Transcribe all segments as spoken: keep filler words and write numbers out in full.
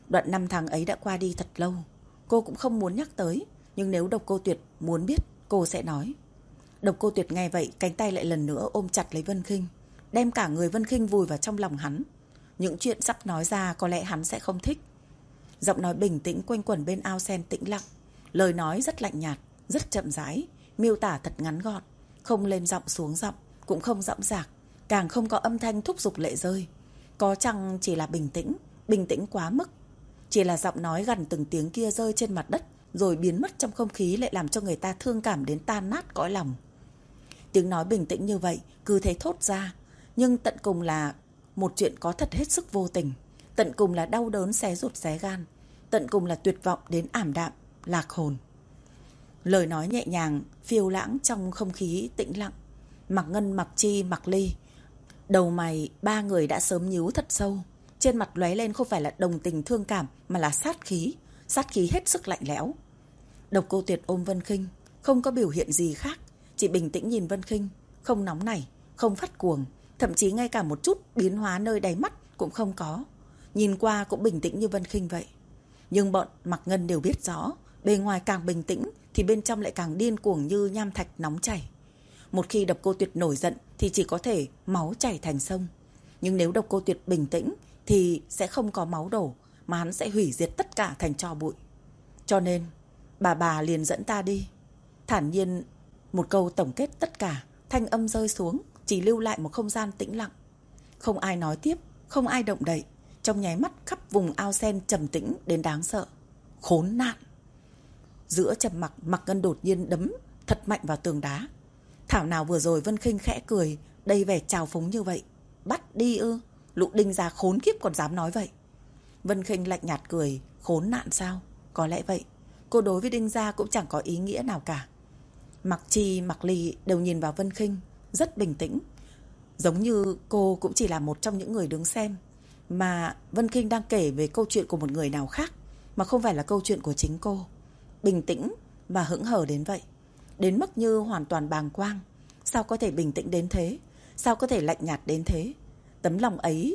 Đoạn năm tháng ấy đã qua đi thật lâu. Cô cũng không muốn nhắc tới, nhưng nếu Độc Cô Tuyệt muốn biết, cô sẽ nói. Độc Cô Tuyệt nghe vậy, cánh tay lại lần nữa ôm chặt lấy Vân Khinh, đem cả người Vân Khinh vùi vào trong lòng hắn. Những chuyện sắp nói ra có lẽ hắn sẽ không thích. Giọng nói bình tĩnh quanh quẩn bên ao sen tĩnh lặng. Lời nói rất lạnh nhạt, rất chậm rãi, miêu tả thật ngắn gọn, không lên giọng xuống giọng, cũng không dõng dạc, càng không có âm thanh thúc giục lệ rơi. Có chăng chỉ là bình tĩnh, bình tĩnh quá mức. Chỉ là giọng nói gần từng tiếng kia rơi trên mặt đất rồi biến mất trong không khí lại làm cho người ta thương cảm đến tan nát cõi lòng. Tiếng nói bình tĩnh như vậy cứ thế thốt ra, nhưng tận cùng là một chuyện có thật hết sức vô tình, tận cùng là đau đớn xé ruột xé gan, tận cùng là tuyệt vọng đến ảm đạm, lạc hồn. Lời nói nhẹ nhàng, phiêu lãng trong không khí tĩnh lặng. Mạc Ngân, Mạc Chi, Mạc Ly, đầu mày ba người đã sớm nhíu thật sâu. Trên mặt lóe lên không phải là đồng tình thương cảm mà là sát khí, sát khí hết sức lạnh lẽo. Độc Cô Tuyệt ôm Vân Khinh, không có biểu hiện gì khác, chỉ bình tĩnh nhìn Vân Khinh, không nóng nảy, không phát cuồng, thậm chí ngay cả một chút biến hóa nơi đáy mắt cũng không có. Nhìn qua cũng bình tĩnh như Vân Khinh vậy. Nhưng bọn Mạc Ngân đều biết rõ, bề ngoài càng bình tĩnh thì bên trong lại càng điên cuồng như nham thạch nóng chảy. Một khi Độc Cô Tuyệt nổi giận thì chỉ có thể máu chảy thành sông. Nhưng nếu Độc Cô Tuyệt bình tĩnh thì sẽ không có máu đổ, mà hắn sẽ hủy diệt tất cả thành tro bụi. Cho nên, bà bà liền dẫn ta đi. Thản nhiên một câu tổng kết tất cả, thanh âm rơi xuống, chỉ lưu lại một không gian tĩnh lặng. Không ai nói tiếp, không ai động đậy. Trong nháy mắt khắp vùng ao sen trầm tĩnh đến đáng sợ. Khốn nạn! Giữa trầm mặc, Mạc Ngân đột nhiên đấm thật mạnh vào tường đá. Thảo nào vừa rồi Vân Khinh khẽ cười, đầy vẻ trào phúng như vậy. Bắt đi ư? Lũ đinh gia khốn kiếp còn dám nói vậy. Vân Khinh lạnh nhạt cười. Khốn nạn sao? Có lẽ vậy. Cô đối với đinh gia cũng chẳng có ý nghĩa nào cả. Mạc Chi, Mạc Ly đều nhìn vào Vân Khinh, rất bình tĩnh. Giống như cô cũng chỉ là một trong những người đứng xem, mà Vân Khinh đang kể về câu chuyện của một người nào khác, mà không phải là câu chuyện của chính cô. Bình tĩnh và hững hờ đến vậy, đến mức như hoàn toàn bàng quang. Sao có thể bình tĩnh đến thế? Sao có thể lạnh nhạt đến thế? Tấm lòng ấy,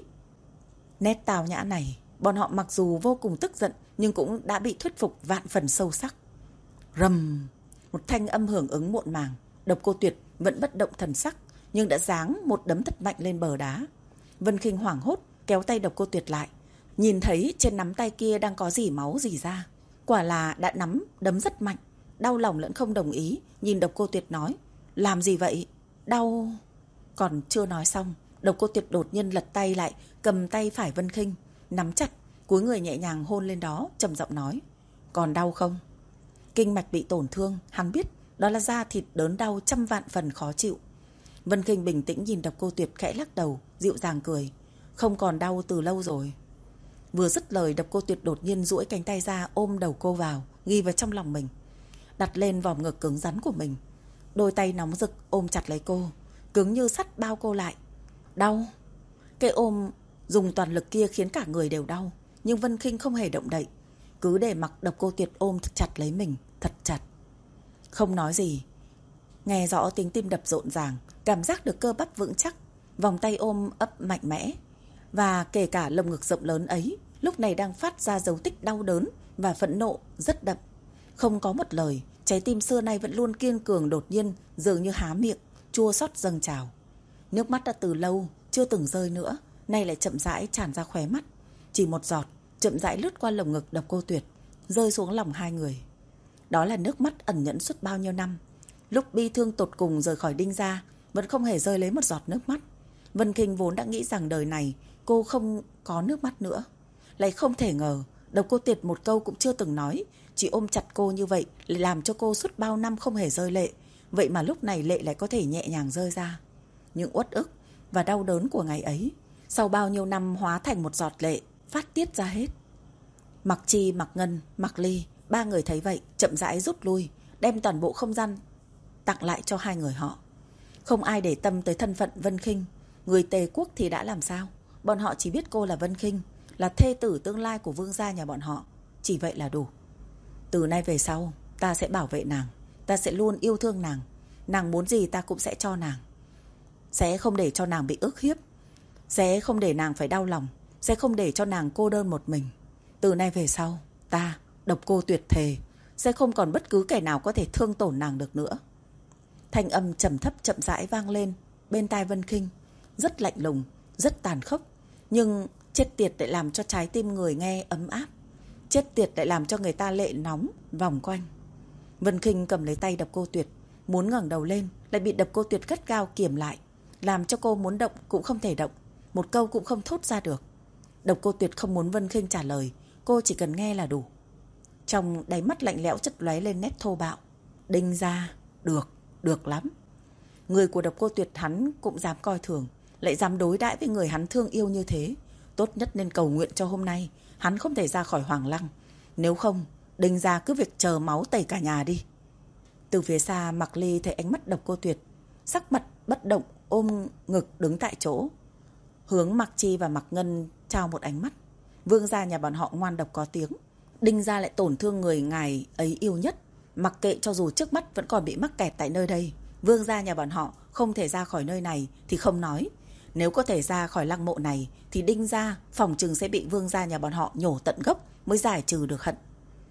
nét tào nhã này, bọn họ mặc dù vô cùng tức giận nhưng cũng đã bị thuyết phục vạn phần sâu sắc. Rầm, một thanh âm hưởng ứng muộn màng. Độc Cô Tuyệt vẫn bất động thần sắc, nhưng đã giáng một đấm thật mạnh lên bờ đá. Vân Khinh hoảng hốt kéo tay Độc Cô Tuyệt lại, nhìn thấy trên nắm tay kia đang có dỉ máu dỉ ra. Quả là đã nắm đấm rất mạnh. Đau lòng lẫn không đồng ý, nhìn Độc Cô Tuyệt nói: làm gì vậy? Đau... Còn chưa nói xong, Độc Cô Tuyệt đột nhiên lật tay lại, cầm tay phải Vân Khinh, nắm chặt, cúi người nhẹ nhàng hôn lên đó, trầm giọng nói: còn đau không? Kinh mạch bị tổn thương, hắn biết đó là da thịt đớn đau trăm vạn phần khó chịu. Vân Khinh bình tĩnh nhìn Độc Cô Tuyệt, khẽ lắc đầu, dịu dàng cười: không còn đau từ lâu rồi. Vừa dứt lời, Độc Cô Tuyệt đột nhiên duỗi cánh tay ra ôm đầu cô vào, ghi vào trong lòng mình, đặt lên vòng ngực cứng rắn của mình. Đôi tay nóng rực ôm chặt lấy cô, cứng như sắt bao cô lại. Đau. Cái ôm dùng toàn lực kia khiến cả người đều đau, nhưng Vân Khinh không hề động đậy, cứ để mặc Độc Cô Tuyệt ôm thật chặt lấy mình, thật chặt. Không nói gì, nghe rõ tiếng tim đập rộn ràng, cảm giác được cơ bắp vững chắc, vòng tay ôm ấp mạnh mẽ, và kể cả lồng ngực rộng lớn ấy lúc này đang phát ra dấu tích đau đớn và phẫn nộ rất đậm. Không có một lời, trái tim xưa nay vẫn luôn kiên cường đột nhiên dường như há miệng, chua xót dâng trào. Nước mắt đã từ lâu chưa từng rơi nữa, nay lại chậm rãi tràn ra khóe mắt. Chỉ một giọt chậm rãi lướt qua lồng ngực Độc Cô Tuyệt, rơi xuống lòng hai người. Đó là nước mắt ẩn nhẫn suốt bao nhiêu năm, lúc bi thương tột cùng rời khỏi đinh gia vẫn không hề rơi lấy một giọt nước mắt. Vân Khinh vốn đã nghĩ rằng đời này cô không có nước mắt nữa, lại không thể ngờ Độc Cô Tuyệt một câu cũng chưa từng nói, chỉ ôm chặt cô như vậy lại làm cho cô suốt bao năm không hề rơi lệ. Vậy mà lúc này lệ lại có thể nhẹ nhàng rơi ra. Những uất ức và đau đớn của ngày ấy sau bao nhiêu năm hóa thành một giọt lệ phát tiết ra hết. Mạc Chi, Mạc Ngân, Mạc Ly, ba người thấy vậy chậm rãi rút lui, đem toàn bộ không gian tặng lại cho hai người họ. Không ai để tâm tới thân phận Vân Khinh. Người Tề Quốc thì đã làm sao? Bọn họ chỉ biết cô là Vân Khinh, là thê tử tương lai của vương gia nhà bọn họ. Chỉ vậy là đủ. Từ nay về sau, ta sẽ bảo vệ nàng, ta sẽ luôn yêu thương nàng. Nàng muốn gì ta cũng sẽ cho nàng. Sẽ không để cho nàng bị ức hiếp, sẽ không để nàng phải đau lòng, sẽ không để cho nàng cô đơn một mình. Từ nay về sau, ta, Độc Cô Tuyệt thề, sẽ không còn bất cứ kẻ nào có thể thương tổn nàng được nữa. Thanh âm trầm thấp chậm rãi vang lên bên tai Vân Khinh, rất lạnh lùng, rất tàn khốc, nhưng chết tiệt lại làm cho trái tim người nghe ấm áp, chết tiệt lại làm cho người ta lệ nóng vòng quanh. Vân Khinh cầm lấy tay Độc Cô Tuyệt, muốn ngẩng đầu lên, lại bị Độc Cô Tuyệt gắt gao kiềm lại, làm cho cô muốn động cũng không thể động, một câu cũng không thốt ra được. Độc Cô Tuyệt không muốn Vân Khinh trả lời, cô chỉ cần nghe là đủ. Trong đáy mắt lạnh lẽo chất lóe lên nét thô bạo. Đinh gia, được, được lắm. Người của Độc Cô Tuyệt hắn cũng dám coi thường, lại dám đối đãi với người hắn thương yêu như thế. Tốt nhất nên cầu nguyện cho hôm nay hắn không thể ra khỏi Hoàng Lăng. Nếu không, Đinh gia cứ việc chờ máu tẩy cả nhà đi. Từ phía xa Mạc Ly thấy ánh mắt Độc Cô Tuyệt, sắc mặt bất động, ôm ngực đứng tại chỗ, hướng Mạc Chi và Mạc Ngân trao một ánh mắt. Vương gia nhà bọn họ ngoan độc có tiếng, Đinh gia lại tổn thương người ngài ấy yêu nhất. Mặc kệ cho dù trước mắt vẫn còn bị mắc kẹt tại nơi đây, Vương gia nhà bọn họ không thể ra khỏi nơi này thì không nói. Nếu có thể ra khỏi lăng mộ này thì Đinh gia phòng chừng sẽ bị Vương gia nhà bọn họ nhổ tận gốc mới giải trừ được hận.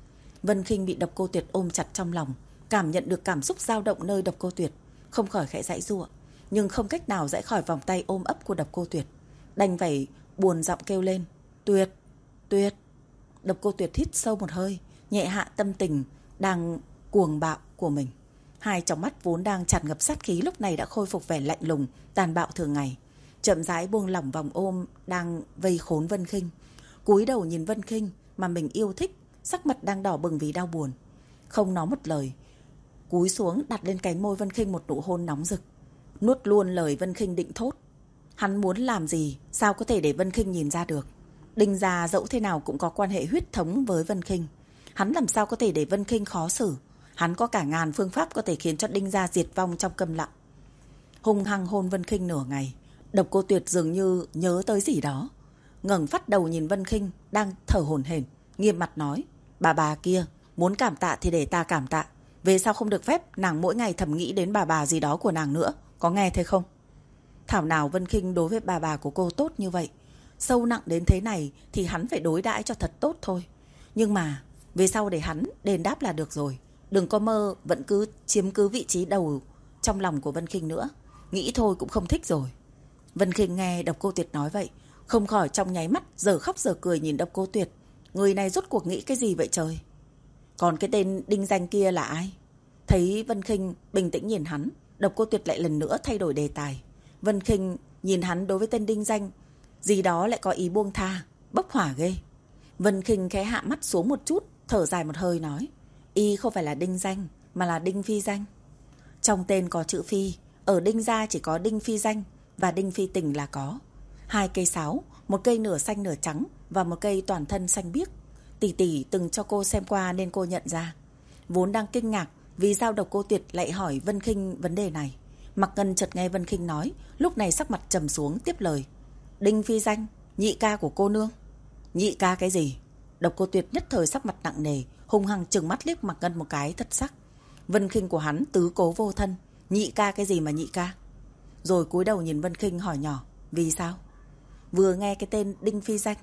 Vân Khinh bị Độc Cô Tuyệt ôm chặt trong lòng, cảm nhận được cảm xúc dao động nơi Độc Cô Tuyệt, không khỏi khẽ giãy giụa, nhưng không cách nào giãy khỏi vòng tay ôm ấp của Độc Cô Tuyệt, đành phải buồn giọng kêu lên, "Tuyệt, Tuyệt." Độc Cô Tuyệt hít sâu một hơi, nhẹ hạ tâm tình đang cuồng bạo của mình. Hai tròng mắt vốn đang tràn ngập sát khí lúc này đã khôi phục vẻ lạnh lùng, tàn bạo thường ngày, chậm rãi buông lỏng vòng ôm đang vây khốn Vân Khinh, cúi đầu nhìn Vân Khinh mà mình yêu thích, sắc mặt đang đỏ bừng vì đau buồn, không nói một lời, cúi xuống đặt lên cánh môi Vân Khinh một nụ hôn nóng rực, nuốt luôn lời Vân Khinh định thốt. Hắn muốn làm gì, sao có thể để Vân Khinh nhìn ra được? Đinh gia dẫu thế nào cũng có quan hệ huyết thống với Vân Khinh, hắn làm sao có thể để Vân Khinh khó xử? Hắn có cả ngàn phương pháp có thể khiến cho Đinh gia diệt vong trong câm lặng. Hung hăng hôn Vân Khinh nửa ngày, Độc Cô Tuyệt dường như nhớ tới gì đó, ngẩng phát đầu nhìn Vân Khinh đang thở hổn hển, nghiêm mặt nói, "Bà bà kia, muốn cảm tạ thì để ta cảm tạ, về sau không được phép nàng mỗi ngày thầm nghĩ đến bà bà gì đó của nàng nữa, có nghe thấy không?" Thảo nào Vân Khinh đối với bà bà của cô tốt như vậy, sâu nặng đến thế này thì hắn phải đối đãi cho thật tốt thôi. Nhưng mà về sau để hắn đền đáp là được rồi, đừng có mơ vẫn cứ chiếm cứ vị trí đầu trong lòng của Vân Khinh nữa, nghĩ thôi cũng không thích rồi. Vân Khinh nghe Độc Cô Tuyệt nói vậy, không khỏi trong nháy mắt giờ khóc giờ cười nhìn Độc Cô Tuyệt, người này rốt cuộc nghĩ cái gì vậy trời? Còn cái tên Đinh Danh kia là ai? Thấy Vân Khinh bình tĩnh nhìn hắn, Độc Cô Tuyệt lại lần nữa thay đổi đề tài. Vân Khinh nhìn hắn đối với tên Đinh Danh gì đó lại có ý buông tha, bốc hỏa ghê. Vân Khinh khẽ hạ mắt xuống một chút, thở dài một hơi nói, y không phải là Đinh Danh mà là Đinh Phi Danh. Trong tên có chữ Phi, ở Đinh gia chỉ có Đinh Phi Danh và Đinh Phi Tình là có. Hai cây sáo, một cây nửa xanh nửa trắng và một cây toàn thân xanh biếc. Tỷ tỷ từng cho cô xem qua nên cô nhận ra. Vốn đang kinh ngạc vì sao Độc Cô Tuyệt lại hỏi Vân Khinh vấn đề này, Mạc Ngân chợt nghe Vân Khinh nói, lúc này sắc mặt trầm xuống tiếp lời, Đinh Phi Danh, nhị ca của cô nương. Nhị ca cái gì? Độc Cô Tuyệt nhất thời sắc mặt nặng nề, hung hăng trừng mắt liếc Mạc Ngân một cái thật sắc. Vân Khinh của hắn tứ cố vô thân, nhị ca cái gì mà nhị ca? Rồi cúi đầu nhìn Vân Khinh hỏi nhỏ, vì sao? Vừa nghe cái tên Đinh Phi Danh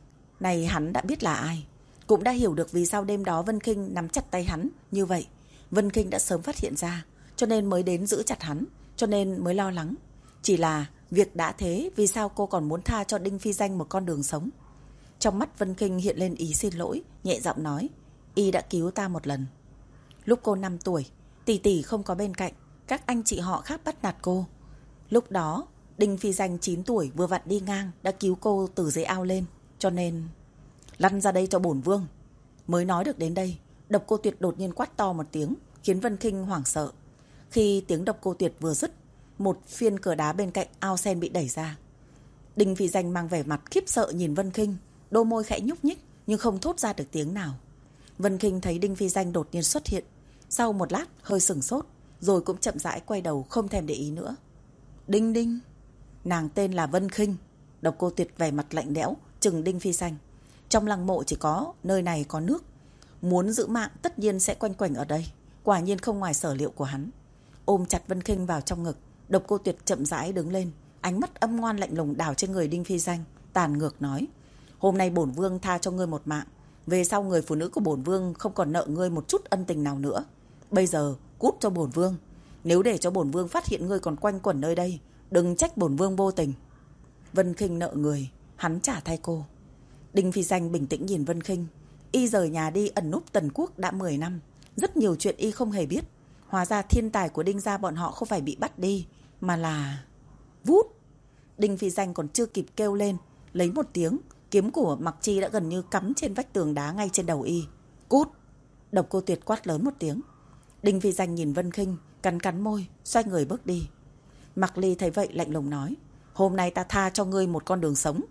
này hắn đã biết là ai, cũng đã hiểu được vì sao đêm đó Vân Khinh nắm chặt tay hắn như vậy. Vân Khinh đã sớm phát hiện ra, cho nên mới đến giữ chặt hắn, cho nên mới lo lắng. Chỉ là việc đã thế, vì sao cô còn muốn tha cho Đinh Phi Danh một con đường sống? Trong mắt Vân Khinh hiện lên ý xin lỗi, nhẹ giọng nói, y đã cứu ta một lần. Lúc cô năm tuổi, tỷ tỷ không có bên cạnh, các anh chị họ khác bắt nạt cô. Lúc đó Đinh Phi Danh chín tuổi vừa vặn đi ngang đã cứu cô từ dưới ao lên, cho nên lăn ra đây cho bổn vương. Mới nói được đến đây, Độc Cô Tuyệt đột nhiên quát to một tiếng, khiến Vân Khinh hoảng sợ. Khi tiếng Độc Cô Tuyệt vừa dứt, một phiên cửa đá bên cạnh ao sen bị đẩy ra. Đinh Phi Danh mang vẻ mặt khiếp sợ nhìn Vân Khinh, đôi môi khẽ nhúc nhích nhưng không thốt ra được tiếng nào. Vân Khinh thấy Đinh Phi Danh đột nhiên xuất hiện, sau một lát hơi sửng sốt, rồi cũng chậm rãi quay đầu không thèm để ý nữa. Đinh Đinh, nàng tên là Vân Khinh. Độc Cô Tuyệt vẻ mặt lạnh lẽo trừng Đinh Phi Danh. Trong lăng mộ chỉ có nơi này có nước, muốn giữ mạng tất nhiên sẽ quanh quẩn ở đây. Quả nhiên không ngoài sở liệu của hắn. Ôm chặt Vân Khinh vào trong ngực, Độc Cô Tuyệt chậm rãi đứng lên, ánh mắt âm ngoan lạnh lùng đảo trên người Đinh Phi Danh, tàn ngược nói, hôm nay bổn vương tha cho ngươi một mạng, Về sau người phụ nữ của bổn vương không còn nợ ngươi một chút ân tình nào nữa. Bây giờ cút cho bổn vương. Nếu để cho bổn vương phát hiện ngươi còn quanh quẩn nơi đây, đừng trách bổn vương vô tình. Vân Khinh nợ người, hắn trả thay cô. Đinh Phi Danh bình tĩnh nhìn Vân Khinh. Y rời nhà đi ẩn núp Tần Quốc đã mười năm. Rất nhiều chuyện y không hề biết. Hóa ra thiên tài của Đinh gia bọn họ không phải bị bắt đi, mà là... Vút! Đinh Phi Danh còn chưa kịp kêu lên, lấy một tiếng, kiếm của Mặc Chi đã gần như cắm trên vách tường đá ngay trên đầu y. Cút! Độc Cô Tuyệt quát lớn một tiếng. Đinh Phi Danh nhìn Vân Khinh, cắn cắn môi, xoay người bước đi. Mặc Ly thấy vậy lạnh lùng nói, hôm nay ta tha cho ngươi một con đường sống.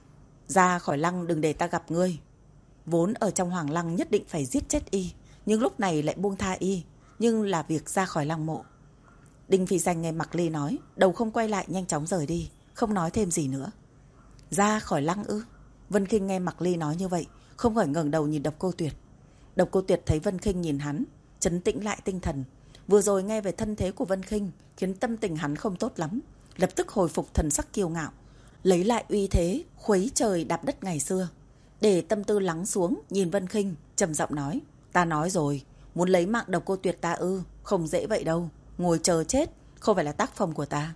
Ra khỏi lăng đừng để ta gặp ngươi. Vốn ở trong Hoàng Lăng nhất định phải giết chết y, nhưng lúc này lại buông tha y, nhưng là việc ra khỏi lăng mộ. Đinh Phi Danh nghe Mặc Ly nói, đầu không quay lại nhanh chóng rời đi, không nói thêm gì nữa. Ra khỏi lăng ư? Vân Khinh nghe Mặc Ly nói như vậy, không khỏi ngẩng đầu nhìn Độc Cô Tuyệt. Độc Cô Tuyệt thấy Vân Khinh nhìn hắn, trấn tĩnh lại tinh thần. Vừa rồi nghe về thân thế của Vân Khinh khiến tâm tình hắn không tốt lắm, lập tức hồi phục thần sắc kiêu ngạo, lấy lại uy thế khuấy trời đạp đất ngày xưa. Để tâm tư lắng xuống, nhìn Vân Khinh trầm giọng nói, ta nói rồi, muốn lấy mạng Độc Cô Tuyệt ta ư? Không dễ vậy đâu, ngồi chờ chết không phải là tác phong của ta.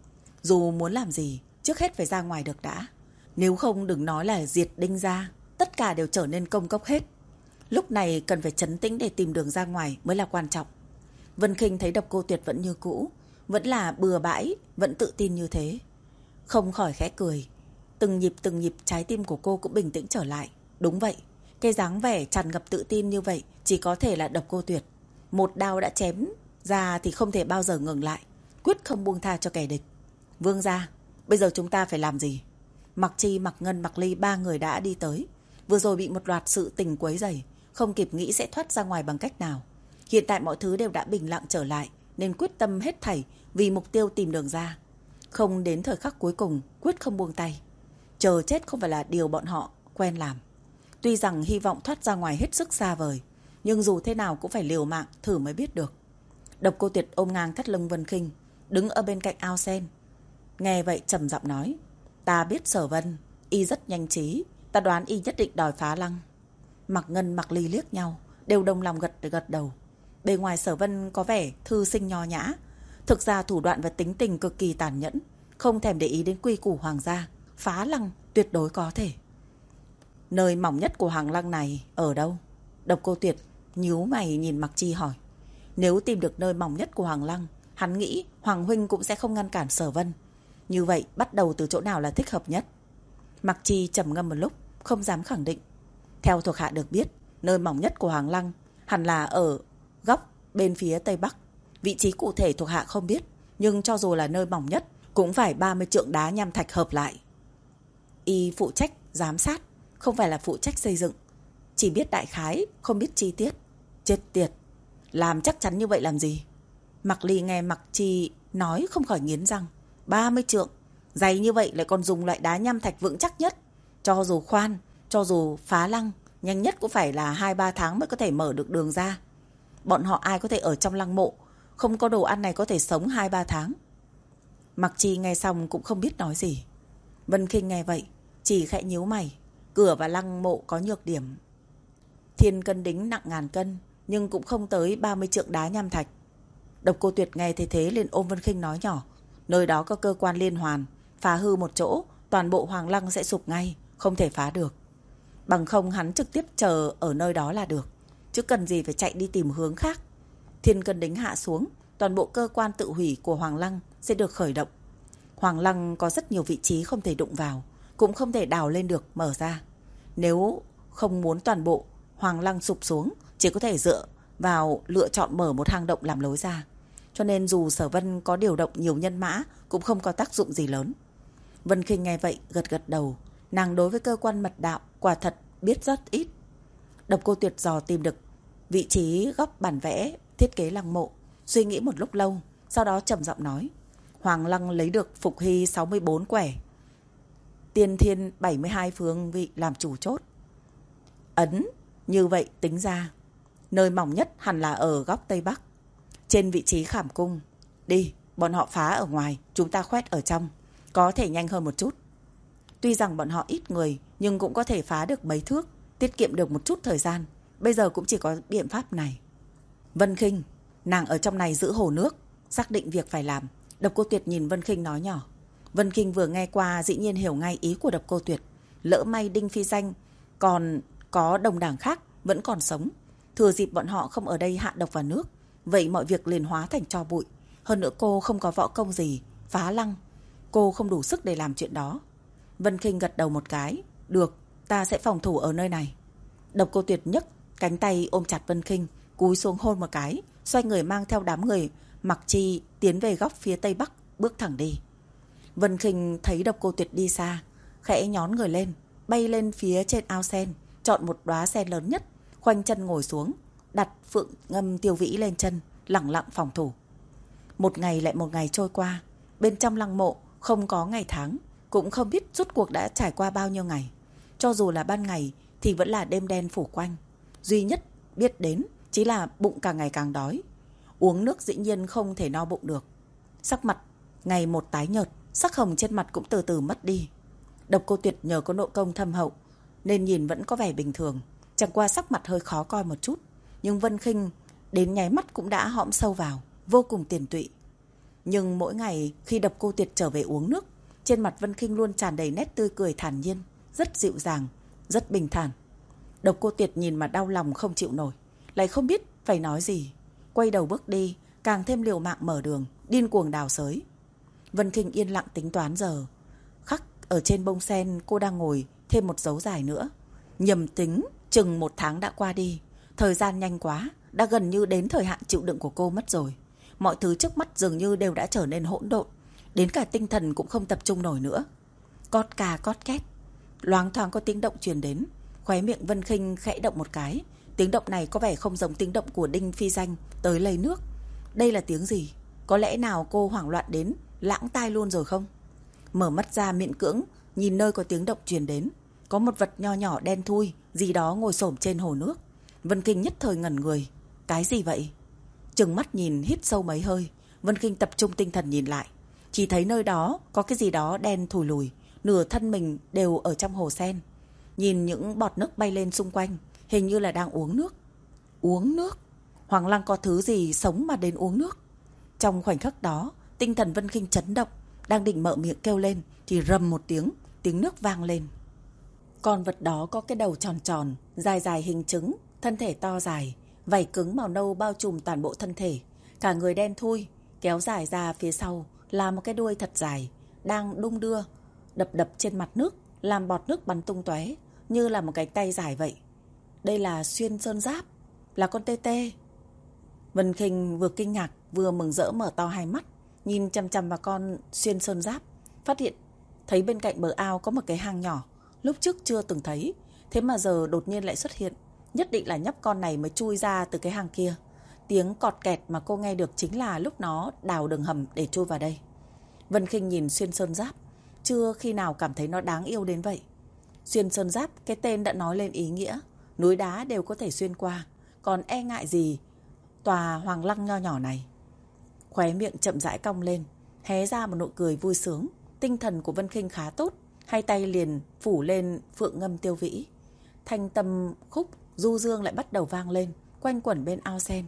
Dù muốn làm gì, trước hết phải ra ngoài được đã. Nếu không đừng nói là diệt Đinh gia, tất cả đều trở nên công cốc hết. Lúc này cần phải trấn tĩnh để tìm đường ra ngoài mới là quan trọng. Vân Khinh thấy Độc Cô Tuyệt vẫn như cũ, vẫn là bừa bãi, vẫn tự tin như thế, không khỏi khẽ cười. Từng nhịp từng nhịp trái tim của cô cũng bình tĩnh trở lại. Đúng vậy, cái dáng vẻ tràn ngập tự tin như vậy chỉ có thể là Độc Cô Tuyệt. Một đao đã chém ra thì không thể bao giờ ngừng lại, quyết không buông tha cho kẻ địch. Vương gia, bây giờ chúng ta phải làm gì? Mặc Chi, Mặc Ngân, Mặc Ly ba người đã đi tới. Vừa rồi bị một loạt sự tình quấy rầy, không kịp nghĩ sẽ thoát ra ngoài bằng cách nào. Hiện tại mọi thứ đều đã bình lặng trở lại, nên quyết tâm hết thảy vì mục tiêu tìm đường ra. Không đến thời khắc cuối cùng, quyết không buông tay. Chờ chết không phải là điều bọn họ quen làm. Tuy rằng hy vọng thoát ra ngoài hết sức xa vời, nhưng dù thế nào cũng phải liều mạng thử mới biết được. Độc Cô Tuyệt ôm ngang thắt lưng Vân Khinh, đứng ở bên cạnh ao sen. Nghe vậy trầm giọng nói, ta biết Sở Vân, y rất nhanh trí, ta đoán y nhất định đòi phá lăng. Mặc Ngân, Mặc Ly liếc nhau, đều đồng lòng gật gật đầu. Bề ngoài Sở Vân có vẻ thư sinh nho nhã, thực ra thủ đoạn và tính tình cực kỳ tàn nhẫn, không thèm để ý đến quy củ hoàng gia, phá lăng tuyệt đối có thể. Nơi mỏng nhất của Hoàng Lăng này ở đâu? Độc Cô Tuyệt nhíu mày nhìn Mặc Chi hỏi. Nếu tìm được nơi mỏng nhất của Hoàng Lăng, hắn nghĩ Hoàng huynh cũng sẽ không ngăn cản Sở Vân. Như vậy bắt đầu từ chỗ nào là thích hợp nhất? Mặc Chi trầm ngâm một lúc, không dám khẳng định. Theo thuộc hạ được biết, nơi mỏng nhất của Hoàng Lăng hẳn là ở góc bên phía tây bắc. Vị trí cụ thể thuộc hạ không biết, nhưng cho dù là nơi mỏng nhất cũng phải ba mươi trượng đá nham thạch hợp lại. Y phụ trách giám sát, không phải là phụ trách xây dựng. Chỉ biết đại khái, không biết chi tiết. Chết tiệt, làm chắc chắn như vậy làm gì? Mặc Ly nghe Mặc Chi nói không khỏi nghiến răng. ba mươi trượng, dày như vậy lại còn dùng loại đá nham thạch vững chắc nhất. Cho dù khoan, cho dù phá lăng, nhanh nhất cũng phải là hai ba tháng mới có thể mở được đường ra. Bọn họ ai có thể ở trong lăng mộ, không có đồ ăn này có thể sống hai ba tháng. Mặc Chi nghe xong cũng không biết nói gì. Vân Khinh nghe vậy, chỉ khẽ nhíu mày. Cửa và lăng mộ có nhược điểm. Thiên cân đính nặng ngàn cân, nhưng cũng không tới ba mươi trượng đá nham thạch. Độc Cô Tuyệt nghe thế thế liền ôm Vân Khinh nói nhỏ. Nơi đó có cơ quan liên hoàn, phá hư một chỗ, toàn bộ Hoàng Lăng sẽ sụp ngay, không thể phá được. Bằng không hắn trực tiếp chờ ở nơi đó là được, chứ cần gì phải chạy đi tìm hướng khác. Thiên cân đính hạ xuống, toàn bộ cơ quan tự hủy của Hoàng Lăng sẽ được khởi động. Hoàng Lăng có rất nhiều vị trí không thể đụng vào, cũng không thể đào lên được mở ra. Nếu không muốn toàn bộ Hoàng Lăng sụp xuống, chỉ có thể dựa vào lựa chọn mở một hang động làm lối ra. Cho nên dù Sở Vân có điều động nhiều nhân mã cũng không có tác dụng gì lớn. Vân Khinh nghe vậy gật gật đầu. Nàng đối với cơ quan mật đạo quả thật biết rất ít. Độc Cô Tuyệt dò tìm được vị trí góc bản vẽ thiết kế lăng mộ, suy nghĩ một lúc lâu, sau đó trầm giọng nói. Hoàng Lăng lấy được Phục Hy sáu mươi bốn quẻ, Tiên Thiên bảy mươi hai phương vị làm chủ chốt. Ấn, như vậy tính ra nơi mỏng nhất hẳn là ở góc Tây Bắc, trên vị trí khảm cung. Đi, bọn họ phá ở ngoài, chúng ta khoét ở trong, có thể nhanh hơn một chút. Tuy rằng bọn họ ít người, nhưng cũng có thể phá được mấy thước. tiết kiệm được một chút thời gian. Bây giờ cũng chỉ có biện pháp này. Vân Khinh, nàng ở trong này giữ hồ nước, xác định việc phải làm. Độc Cô Tuyệt nhìn Vân Khinh nói nhỏ. Vân Khinh vừa nghe qua dĩ nhiên hiểu ngay ý của Độc Cô Tuyệt. Lỡ may Đinh Phi Danh còn có đồng đảng khác vẫn còn sống, thừa dịp bọn họ không ở đây hạ độc vào nước, vậy mọi việc liền hóa thành tro bụi. Hơn nữa cô không có võ công gì, phá lăng, cô không đủ sức để làm chuyện đó. Vân Khinh gật đầu một cái. Được, ta sẽ phòng thủ ở nơi này. Độc Cô Tuyệt nhấc cánh tay ôm chặt Vân Khinh, cúi xuống hôn một cái, xoay người mang theo đám người mặc chi tiến về góc phía tây bắc, bước thẳng đi. Vân Khinh thấy Độc Cô Tuyệt đi xa, khẽ nhón người lên, bay lên phía trên ao sen, chọn một đóa sen lớn nhất, khoanh chân ngồi xuống, đặt phượng ngâm tiêu vĩ lên chân, lẳng lặng phòng thủ. Một ngày lại một ngày trôi qua, bên trong lăng mộ không có ngày tháng, cũng không biết rốt cuộc đã trải qua bao nhiêu ngày. Cho dù là ban ngày thì vẫn là đêm đen phủ quanh. Duy nhất biết đến chỉ là bụng càng ngày càng đói. Uống nước dĩ nhiên không thể no bụng được. Sắc mặt ngày một tái nhợt, sắc hồng trên mặt cũng từ từ mất đi. Độc Cô Tuyệt nhờ có nội công thâm hậu nên nhìn vẫn có vẻ bình thường, chẳng qua sắc mặt hơi khó coi một chút. Nhưng Vân Khinh đến nháy mắt cũng đã hõm sâu vào, vô cùng tiền tụy. Nhưng mỗi ngày khi Độc Cô Tuyệt trở về uống nước, trên mặt Vân Khinh luôn tràn đầy nét tươi cười thản nhiên, rất dịu dàng, rất bình thản. Độc Cô Tuyệt nhìn mà đau lòng không chịu nổi, lại không biết phải nói gì, quay đầu bước đi, càng thêm liều mạng mở đường, điên cuồng đào xới. Vân Khinh yên lặng tính toán giờ. Khắc ở trên bông sen cô đang ngồi thêm một dấu dài nữa. Nhầm tính chừng một tháng đã qua đi. Thời gian nhanh quá, đã gần như đến thời hạn chịu đựng của cô mất rồi. Mọi thứ trước mắt dường như đều đã trở nên hỗn độn, đến cả tinh thần cũng không tập trung nổi nữa. Cót cà cót két, loáng thoáng có tiếng động truyền đến. Khóe miệng Vân Khinh khẽ động một cái. Tiếng động này có vẻ không giống tiếng động của Đinh Phi Danh tới lấy nước. Đây là tiếng gì? Có lẽ nào cô hoảng loạn đến lãng tai luôn rồi không? Mở mắt ra miễn cưỡng nhìn nơi có tiếng động truyền đến. Có một vật nho nhỏ đen thui gì đó ngồi xổm trên hồ nước. Vân Khinh nhất thời ngẩn người. Cái gì vậy? Trừng mắt nhìn, hít sâu mấy hơi, Vân Khinh tập trung tinh thần nhìn lại. Chỉ thấy nơi đó có cái gì đó đen thùi lùi, nửa thân mình đều ở trong hồ sen. Nhìn những bọt nước bay lên xung quanh, hình như là đang uống nước. Uống nước? Hoàng Lăng có thứ gì sống mà đến uống nước? Trong khoảnh khắc đó, tinh thần Vân Khinh chấn động, đang định mở miệng kêu lên thì rầm một tiếng, tiếng nước vang lên. Con vật đó có cái đầu tròn tròn, dài dài hình trứng, thân thể to dài, vảy cứng màu nâu bao trùm toàn bộ thân thể, cả người đen thui, kéo dài ra phía sau là một cái đuôi thật dài, đang đung đưa, đập đập trên mặt nước, làm bọt nước bắn tung tóe, như là một cái tay dài vậy. Đây là xuyên sơn giáp, là con tê tê. Vân Khinh vừa kinh ngạc vừa mừng rỡ mở to hai mắt, nhìn chằm chằm vào con xuyên sơn giáp, phát hiện thấy bên cạnh bờ ao có một cái hang nhỏ, lúc trước chưa từng thấy, thế mà giờ đột nhiên lại xuất hiện. Nhất định là nhóc con này mới chui ra từ cái hang kia. Tiếng cọt kẹt mà cô nghe được chính là lúc nó đào đường hầm để chui vào đây. Vân Khinh nhìn xuyên sơn giáp, chưa khi nào cảm thấy nó đáng yêu đến vậy. Xuyên sơn giáp, cái tên đã nói lên ý nghĩa, núi đá đều có thể xuyên qua, còn e ngại gì tòa Hoàng Lăng nho nhỏ này. Khóe miệng chậm rãi cong lên, hé ra một nụ cười vui sướng. Tinh thần của Vân Khinh khá tốt, hai tay liền phủ lên phượng ngâm tiêu vĩ. Thanh tâm khúc du dương lại bắt đầu vang lên, quanh quẩn bên ao sen.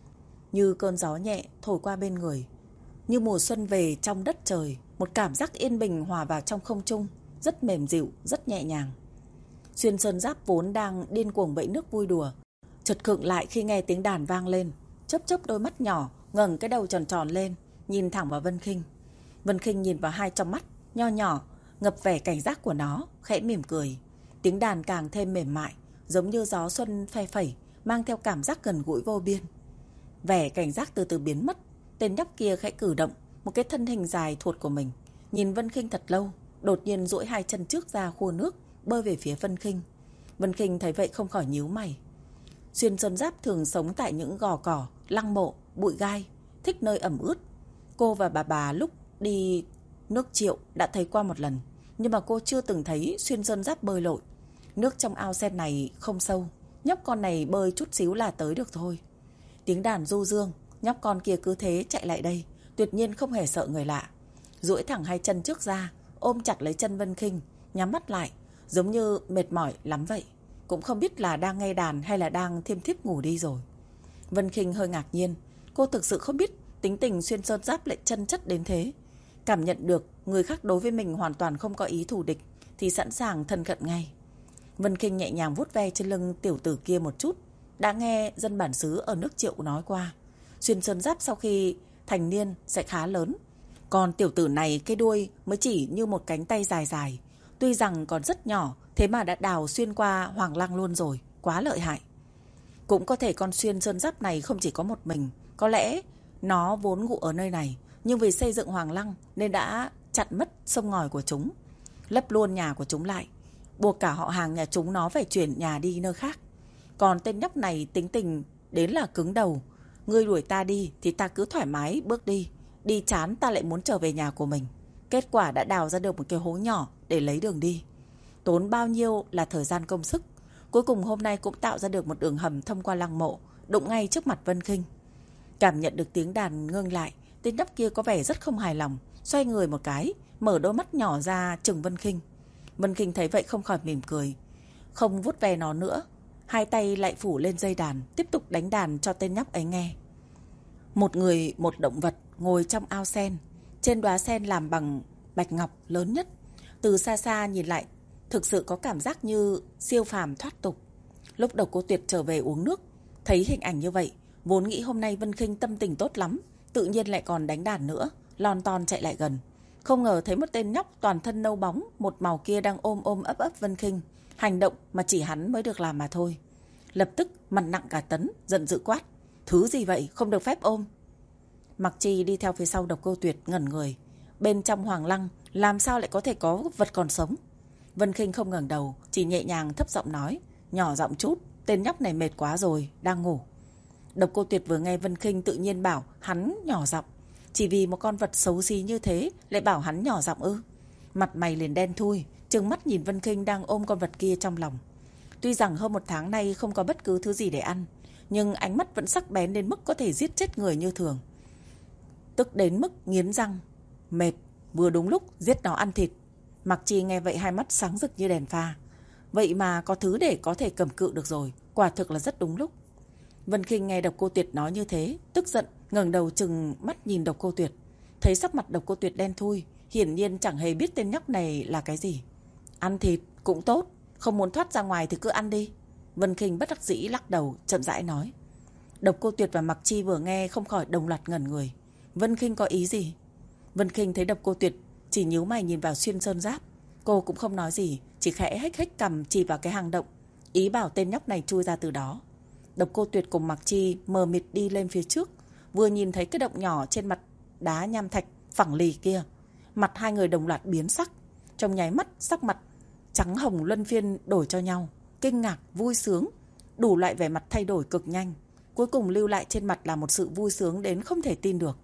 Như cơn gió nhẹ thổi qua bên người, như mùa xuân về trong đất trời, một cảm giác yên bình hòa vào trong không trung, rất mềm dịu, rất nhẹ nhàng. Xuyên sơn giáp vốn đang điên cuồng bẫy nước vui đùa, chợt khựng lại khi nghe tiếng đàn vang lên, chớp chớp đôi mắt nhỏ, ngẩng cái đầu tròn tròn lên, nhìn thẳng vào Vân Khinh. Vân Khinh nhìn vào hai trong mắt nho nhỏ ngập vẻ cảnh giác của nó, khẽ mỉm cười. Tiếng đàn càng thêm mềm mại, giống như gió xuân phe phẩy, mang theo cảm giác gần gũi vô biên. Vẻ cảnh giác từ từ biến mất, tên nhóc kia khẽ cử động một cái thân hình dài thuột của mình, nhìn Vân Khinh thật lâu, đột nhiên duỗi hai chân trước ra khua nước, bơi về phía Vân Khinh. Vân Khinh thấy vậy không khỏi nhíu mày. Xuyên sơn giáp thường sống tại những gò cỏ, lăng mộ, bụi gai, thích nơi ẩm ướt. Cô và bà bà lúc đi nước Triệu đã thấy qua một lần, nhưng mà cô chưa từng thấy xuyên sơn giáp bơi lội. Nước trong ao sen này không sâu, nhóc con này bơi chút xíu là tới được thôi. Tiếng đàn du dương, nhóc con kia cứ thế chạy lại đây, tuyệt nhiên không hề sợ người lạ. Duỗi thẳng hai chân trước ra, ôm chặt lấy chân Vân Khinh, nhắm mắt lại, giống như mệt mỏi lắm vậy. cũng không biết là đang nghe đàn hay là đang thiêm thiếp ngủ đi rồi. Vân Khinh hơi ngạc nhiên. Cô thực sự không biết tính tình Xuyên Sơn Giáp lại chân chất đến thế. Cảm nhận được người khác đối với mình hoàn toàn không có ý thù địch thì sẵn sàng thân cận ngay. Vân Khinh nhẹ nhàng vuốt ve trên lưng tiểu tử kia một chút. Đã nghe dân bản xứ ở nước Triệu nói qua, Xuyên Sơn Giáp sau khi thành niên sẽ khá lớn. Còn tiểu tử này cái đuôi mới chỉ như một cánh tay dài dài. Tuy rằng còn rất nhỏ, thế mà đã đào xuyên qua Hoàng Lăng luôn rồi. Quá lợi hại. Cũng có thể con Xuyên Sơn Giáp này không chỉ có một mình. Có lẽ nó vốn ngụ ở nơi này, nhưng vì xây dựng Hoàng Lăng nên đã chặn mất sông ngòi của chúng, lấp luôn nhà của chúng lại, buộc cả họ hàng nhà chúng nó phải chuyển nhà đi nơi khác. Còn tên nhóc này tính tình đến là cứng đầu. Ngươi đuổi ta đi thì ta cứ thoải mái bước đi. Đi chán ta lại muốn trở về nhà của mình. Kết quả đã đào ra được một cái hố nhỏ để lấy đường đi. Tốn bao nhiêu là thời gian công sức. Cuối cùng hôm nay cũng tạo ra được một đường hầm thông qua lăng mộ, đụng ngay trước mặt Vân Khinh. Cảm nhận được tiếng đàn ngưng lại, tên nhóc kia có vẻ rất không hài lòng, xoay người một cái, mở đôi mắt nhỏ ra trừng Vân Khinh. Vân Khinh thấy vậy không khỏi mỉm cười, không vuốt ve nó nữa, hai tay lại phủ lên dây đàn, tiếp tục đánh đàn cho tên nhóc ấy nghe. Một người, một động vật ngồi trong ao sen, trên đóa sen làm bằng bạch ngọc lớn nhất. Từ xa xa nhìn lại, thực sự có cảm giác như siêu phàm thoát tục. Lúc Độc Cô Tuyệt trở về uống nước, thấy hình ảnh như vậy, vốn nghĩ hôm nay Vân Khinh tâm tình tốt lắm, tự nhiên lại còn đánh đàn nữa, lon ton chạy lại gần. Không ngờ thấy một tên nhóc toàn thân nâu bóng, một màu kia đang ôm ôm ấp ấp Vân Khinh, hành động mà chỉ hắn mới được làm mà thôi. Lập tức mặt nặng cả tấn, giận dữ quát: "Thứ gì vậy, không được phép ôm." Mặc Chi đi theo phía sau Độc Cô Tuyệt ngẩn người. Bên trong Hoàng Lăng làm sao lại có thể có vật còn sống? Vân Khinh không ngẩng đầu, chỉ nhẹ nhàng thấp giọng nói, nhỏ giọng chút, tên nhóc này mệt quá rồi, đang ngủ. Độc Cô Tuyệt vừa nghe Vân Khinh tự nhiên bảo hắn nhỏ giọng, chỉ vì một con vật xấu xí như thế lại bảo hắn nhỏ giọng ư? Mặt mày liền đen thui, trừng mắt nhìn Vân Khinh đang ôm con vật kia trong lòng. Tuy rằng hơn một tháng nay không có bất cứ thứ gì để ăn, nhưng ánh mắt vẫn sắc bén đến mức có thể giết chết người như thường. Tức đến mức nghiến răng, mệt, vừa đúng lúc giết nó ăn thịt. Mặc Chi nghe vậy hai mắt sáng rực như đèn pha. Vậy mà có thứ để có thể cầm cự được rồi, quả thực là rất đúng lúc. Vân Khinh nghe Độc Cô Tuyệt nói như thế, tức giận ngẩng đầu trừng mắt nhìn Độc Cô Tuyệt. Thấy sắc mặt Độc Cô Tuyệt đen thui, hiển nhiên chẳng hề biết tên nhóc này là cái gì. Ăn thịt cũng tốt, không muốn thoát ra ngoài thì cứ ăn đi. Vân Khinh bất đắc dĩ lắc đầu, chậm rãi nói. Độc Cô Tuyệt và Mặc Chi vừa nghe không khỏi đồng loạt ngẩn người. Vân Khinh có ý gì? Vân Khinh thấy Độc Cô Tuyệt chỉ nhíu mày nhìn vào Xuyên Sơn Giáp, cô cũng không nói gì, chỉ khẽ hếch hếch cằm chỉ vào cái hang động, ý bảo tên nhóc này chui ra từ đó. Độc Cô Tuyệt cùng Mặc Chi mờ mịt đi lên phía trước, vừa nhìn thấy cái động nhỏ trên mặt đá nham thạch phẳng lì kia, mặt hai người đồng loạt biến sắc, trong nháy mắt sắc mặt trắng hồng luân phiên đổi cho nhau, kinh ngạc, vui sướng, đủ loại vẻ mặt thay đổi cực nhanh, cuối cùng lưu lại trên mặt là một sự vui sướng đến không thể tin được.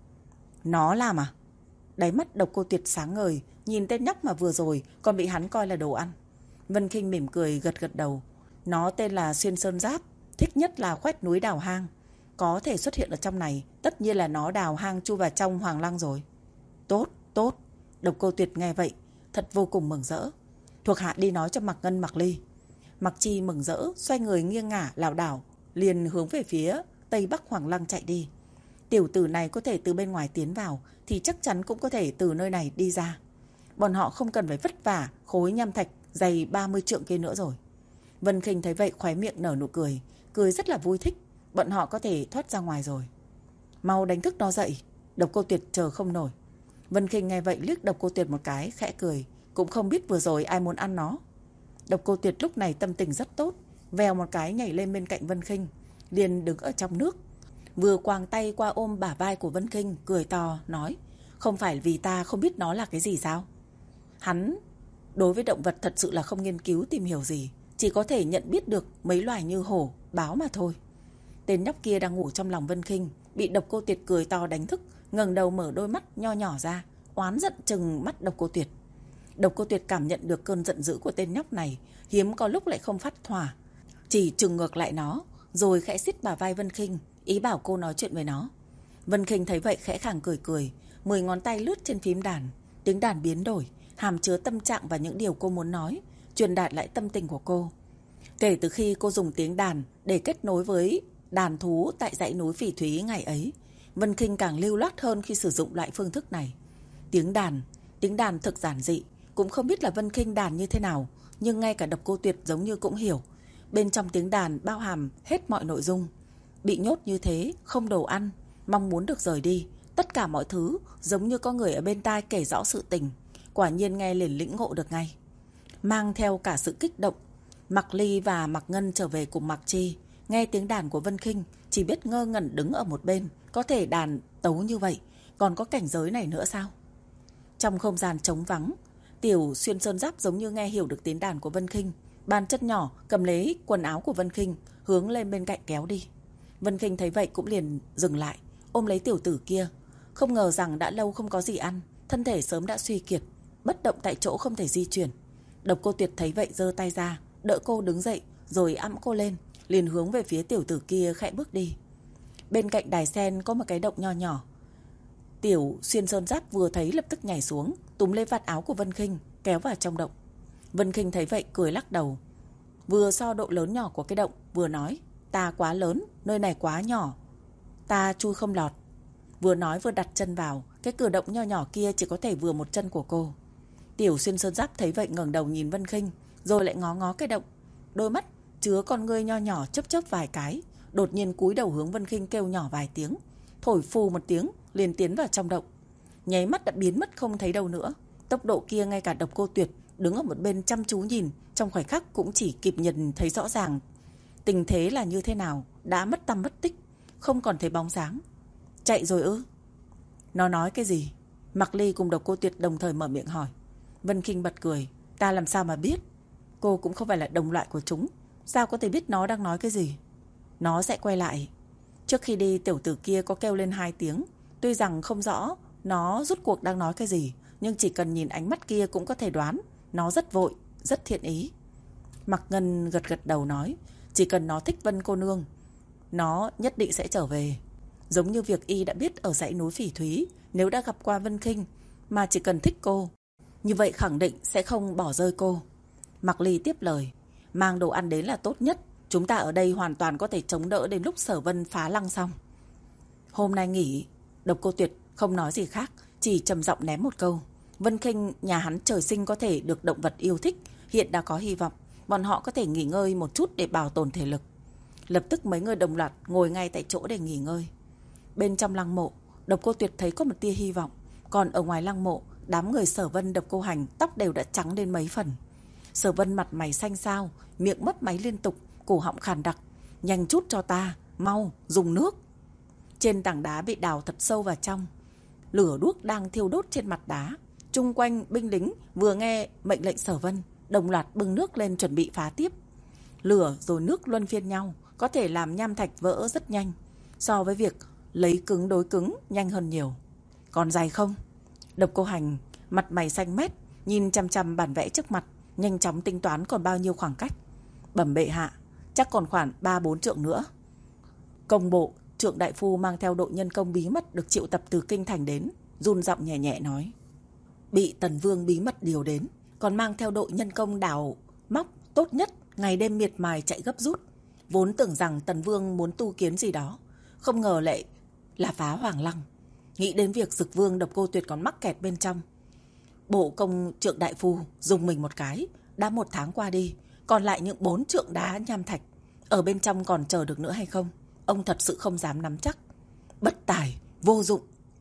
Nó làm à? Đáy mắt Độc Cô Tuyệt sáng ngời, nhìn tên nhóc mà vừa rồi còn bị hắn coi là đồ ăn. Vân Khinh mỉm cười gật gật đầu. Nó tên là Xuyên Sơn Giáp, thích nhất là khoét núi đào hang. Có thể xuất hiện ở trong này, tất nhiên là nó đào hang chui vào trong Hoàng Lăng rồi. Tốt, tốt. Độc Cô Tuyệt nghe vậy, thật vô cùng mừng rỡ. Thuộc hạ đi nói cho Mặc Ngân, Mặc Ly. Mặc Chi mừng rỡ, xoay người nghiêng ngả lảo đảo, liền hướng về phía tây bắc Hoàng Lăng chạy đi. Tiểu tử này có thể từ bên ngoài tiến vào thì chắc chắn cũng có thể từ nơi này đi ra. Bọn họ không cần phải vất vả khối nham thạch dày ba mươi trượng kia nữa rồi. Vân Khinh thấy vậy khóe miệng nở nụ cười, cười rất là vui thích. Bọn họ có thể thoát ra ngoài rồi. Mau đánh thức nó dậy. Độc Cô Tuyệt chờ không nổi. Vân Khinh nghe vậy liếc Độc Cô Tuyệt một cái, khẽ cười, cũng không biết vừa rồi ai muốn ăn nó. Độc Cô Tuyệt lúc này tâm tình rất tốt, vèo một cái nhảy lên bên cạnh Vân Khinh, liền đứng ở trong nước, vừa quàng tay qua ôm bả vai của Vân Khinh, cười to nói, không phải vì ta không biết nó là cái gì sao? Hắn đối với động vật thật sự là không nghiên cứu tìm hiểu gì, chỉ có thể nhận biết được mấy loài như hổ, báo mà thôi. Tên nhóc kia đang ngủ trong lòng Vân Khinh, bị Độc Cô Tuyệt cười to đánh thức, ngẩng đầu mở đôi mắt nho nhỏ ra, oán giận trừng mắt Độc Cô Tuyệt. Độc Cô Tuyệt cảm nhận được cơn giận dữ của tên nhóc này, hiếm có lúc lại không phát hỏa, chỉ trừng ngược lại nó, rồi khẽ siết bả vai Vân Khinh, ý bảo cô nói chuyện với nó. Vân Khinh thấy vậy khẽ khàng cười cười, mười ngón tay lướt trên phím đàn, tiếng đàn biến đổi, hàm chứa tâm trạng và những điều cô muốn nói, truyền đạt lại tâm tình của cô. Kể từ khi cô dùng tiếng đàn để kết nối với đàn thú tại dãy núi Phỉ Thúy ngày ấy, Vân Khinh càng lưu loát hơn khi sử dụng loại phương thức này. Tiếng đàn, tiếng đàn thực giản dị, cũng không biết là Vân Khinh đàn như thế nào, nhưng ngay cả Độc Cô Tuyệt giống như cũng hiểu. Bên trong tiếng đàn bao hàm hết mọi nội dung. Bị nhốt như thế, không đồ ăn, mong muốn được rời đi, tất cả mọi thứ giống như có người ở bên tai kể rõ sự tình. Quả nhiên nghe liền lĩnh ngộ được ngay. Mang theo cả sự kích động, Mạc Ly và Mạc Ngân trở về cùng Mạc Chi. Nghe tiếng đàn của Vân Khinh, chỉ biết ngơ ngẩn đứng ở một bên. Có thể đàn tấu như vậy, còn có cảnh giới này nữa sao? Trong không gian trống vắng, Tiểu Xuyên Sơn Giáp giống như nghe hiểu được tiếng đàn của Vân Khinh. Bàn chân nhỏ cầm lấy quần áo của Vân Khinh, hướng lên bên cạnh kéo đi. Vân Khinh thấy vậy cũng liền dừng lại, ôm lấy tiểu tử kia. Không ngờ rằng đã lâu không có gì ăn, thân thể sớm đã suy kiệt, bất động tại chỗ không thể di chuyển. Độc Cô Tuyệt thấy vậy giơ tay ra, đỡ cô đứng dậy, rồi ẵm cô lên, liền hướng về phía tiểu tử kia khẽ bước đi. Bên cạnh đài sen có một cái động nho nhỏ. Tiểu Xuyên Sơn Giáp vừa thấy lập tức nhảy xuống, túm lấy vạt áo của Vân Khinh, kéo vào trong động. Vân Khinh thấy vậy cười lắc đầu, vừa so độ lớn nhỏ của cái động, vừa nói: ta quá lớn, nơi này quá nhỏ, ta chui không lọt. Vừa nói vừa đặt chân vào, cái cửa động nho nhỏ kia chỉ có thể vừa một chân của cô. Tiểu Xuyên Sơn Giáp thấy vậy ngẩng đầu nhìn Vân Khinh, rồi lại ngó ngó cái động. Đôi mắt chứa con ngươi nho nhỏ chớp chớp vài cái, đột nhiên cúi đầu hướng Vân Khinh kêu nhỏ vài tiếng, thổi phù một tiếng, liền tiến vào trong động. Nháy mắt đã biến mất không thấy đâu nữa. Tốc độ kia ngay cả Độc Cô Tuyệt đứng ở một bên chăm chú nhìn, trong khoảnh khắc cũng chỉ kịp nhìn thấy rõ ràng tình thế là như thế nào, đã mất tăm mất tích, không còn thấy bóng dáng. Chạy rồi ư? Nó nói cái gì? Mạc Ly cùng Độc Cô Tuyệt đồng thời mở miệng hỏi. Vân Khinh bật cười, ta làm sao mà biết? Cô cũng không phải là đồng loại của chúng, sao có thể biết nó đang nói cái gì? Nó sẽ quay lại. Trước khi đi, tiểu tử kia có kêu lên hai tiếng, tuy rằng không rõ nó rút cuộc đang nói cái gì, nhưng chỉ cần nhìn ánh mắt kia cũng có thể đoán nó rất vội, rất thiện ý. Mạc Ngân gật gật đầu nói, chỉ cần nó thích Vân cô nương, nó nhất định sẽ trở về. Giống như việc y đã biết ở dãy núi Phỉ Thúy, nếu đã gặp qua Vân Khinh mà chỉ cần thích cô, như vậy khẳng định sẽ không bỏ rơi cô. Mạc Ly tiếp lời, mang đồ ăn đến là tốt nhất, chúng ta ở đây hoàn toàn có thể chống đỡ đến lúc Sở Vân phá lăng xong. Hôm nay nghỉ. Độc Cô Tuyệt không nói gì khác, chỉ trầm giọng ném một câu. Vân Khinh nhà hắn trời sinh có thể được động vật yêu thích, hiện đã có hy vọng bọn họ có thể nghỉ ngơi một chút để bảo tồn thể lực. Lập tức mấy người đồng loạt ngồi ngay tại chỗ để nghỉ ngơi. Bên trong lăng mộ, Độc Cô Tuyệt thấy có một tia hy vọng, còn ở ngoài lăng mộ, đám người Sở Vân, Độc Cô Hành tóc đều đã trắng lên mấy phần. Sở Vân mặt mày xanh xao, miệng mấp máy liên tục, cổ họng khàn đặc. Nhanh chút cho ta, mau, dùng nước. Trên tảng đá bị đào thật sâu vào trong, lửa đuốc đang thiêu đốt trên mặt đá. Chung quanh binh lính vừa nghe mệnh lệnh Sở Vân, đồng loạt bưng nước lên chuẩn bị phá tiếp. Lửa rồi nước luân phiên nhau, có thể làm nham thạch vỡ rất nhanh, so với việc lấy cứng đối cứng nhanh hơn nhiều. Còn dài không? Độc Cô Hành mặt mày xanh mét, nhìn chằm chằm bản vẽ trước mặt, nhanh chóng tính toán còn bao nhiêu khoảng cách. Bẩm bệ hạ, chắc còn khoảng ba bốn trượng nữa. Công bộ Trượng đại phu mang theo đội nhân công bí mật được triệu tập từ kinh thành đến, run giọng nhẹ nhẹ nói. Bị Tần Vương bí mật điều đến, còn mang theo đội nhân công đào móc tốt nhất, ngày đêm miệt mài chạy gấp rút. Vốn tưởng rằng Tần Vương muốn tu kiến gì đó, không ngờ lại là phá Hoàng Lăng. Nghĩ đến việc Dực Vương, Độc Cô Tuyệt còn mắc kẹt bên trong, bộ công Trượng đại phu dùng mình một cái. Đã một tháng qua đi, còn lại những bốn trượng đá nham thạch ở bên trong còn chờ được nữa hay không, ông thật sự không dám nắm chắc. Bất tài, vô dụng.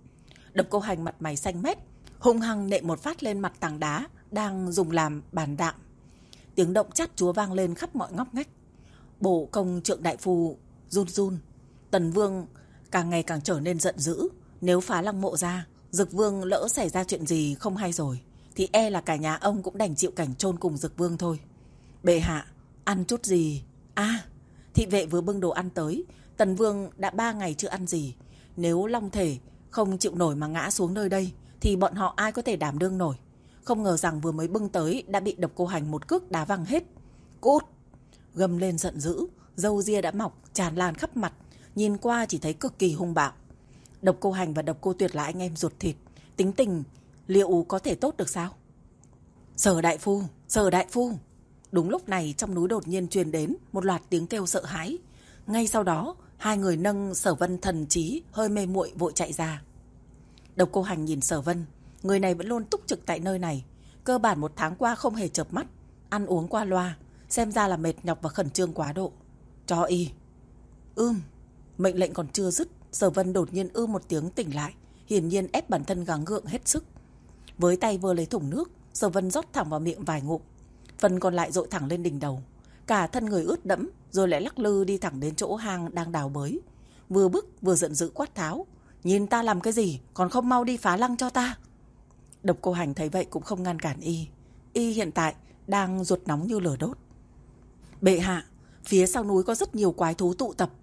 Độc Cô Hành mặt mày xanh mét, hung hăng nện một phát lên mặt tảng đá đang dùng làm bàn đạm. Tiếng động chát chúa vang lên khắp mọi ngóc ngách. Bộ công Trượng đại phu run run. Tần Vương càng ngày càng trở nên giận dữ. Nếu phá lăng mộ ra, Dực Vương lỡ xảy ra chuyện gì không hay rồi, thì e là cả nhà ông cũng đành chịu cảnh chôn cùng Dực Vương thôi. Bệ hạ, ăn chút gì? À, thị vệ vừa bưng đồ ăn tới. Tần Vương đã ba ngày chưa ăn gì. Nếu long thể không chịu nổi mà ngã xuống nơi đây, thì bọn họ ai có thể đảm đương nổi. Không ngờ rằng vừa mới bưng tới đã bị Độc Cô Hành một cước đá văng hết. Cút! Gầm lên giận dữ, râu ria đã mọc tràn lan khắp mặt, nhìn qua chỉ thấy cực kỳ hung bạo. Độc Cô Hành và Độc Cô Tuyệt là anh em ruột thịt, tính tình liệu có thể tốt được sao? Sở đại phu, Sở đại phu! Đúng lúc này trong núi đột nhiên truyền đến một loạt tiếng kêu sợ hãi. Ngay sau đó, hai người nâng Sở Vân thần trí hơi mê muội vội chạy ra. Độc Cô Hành nhìn Sở Vân, người này vẫn luôn túc trực tại nơi này, cơ bản một tháng qua không hề chợp mắt, ăn uống qua loa, xem ra là mệt nhọc và khẩn trương quá độ. Cho y. Ưm. Mệnh lệnh còn chưa dứt, Sở Vân đột nhiên ư một tiếng tỉnh lại, hiển nhiên ép bản thân gắng gượng hết sức. Với tay vơ lấy thùng nước, Sở Vân rót thẳng vào miệng vài ngụm, phần còn lại dội thẳng lên đỉnh đầu. Cả thân người ướt đẫm, rồi lại lắc lư đi thẳng đến chỗ hang đang đào bới. Vừa bức vừa giận dữ quát tháo: "Nhìn ta làm cái gì, còn không mau đi phá lăng cho ta!" Độc Cô Hành thấy vậy cũng không ngăn cản y. Y hiện tại đang ruột nóng như lửa đốt. Bệ hạ, phía sau núi có rất nhiều quái thú tụ tập.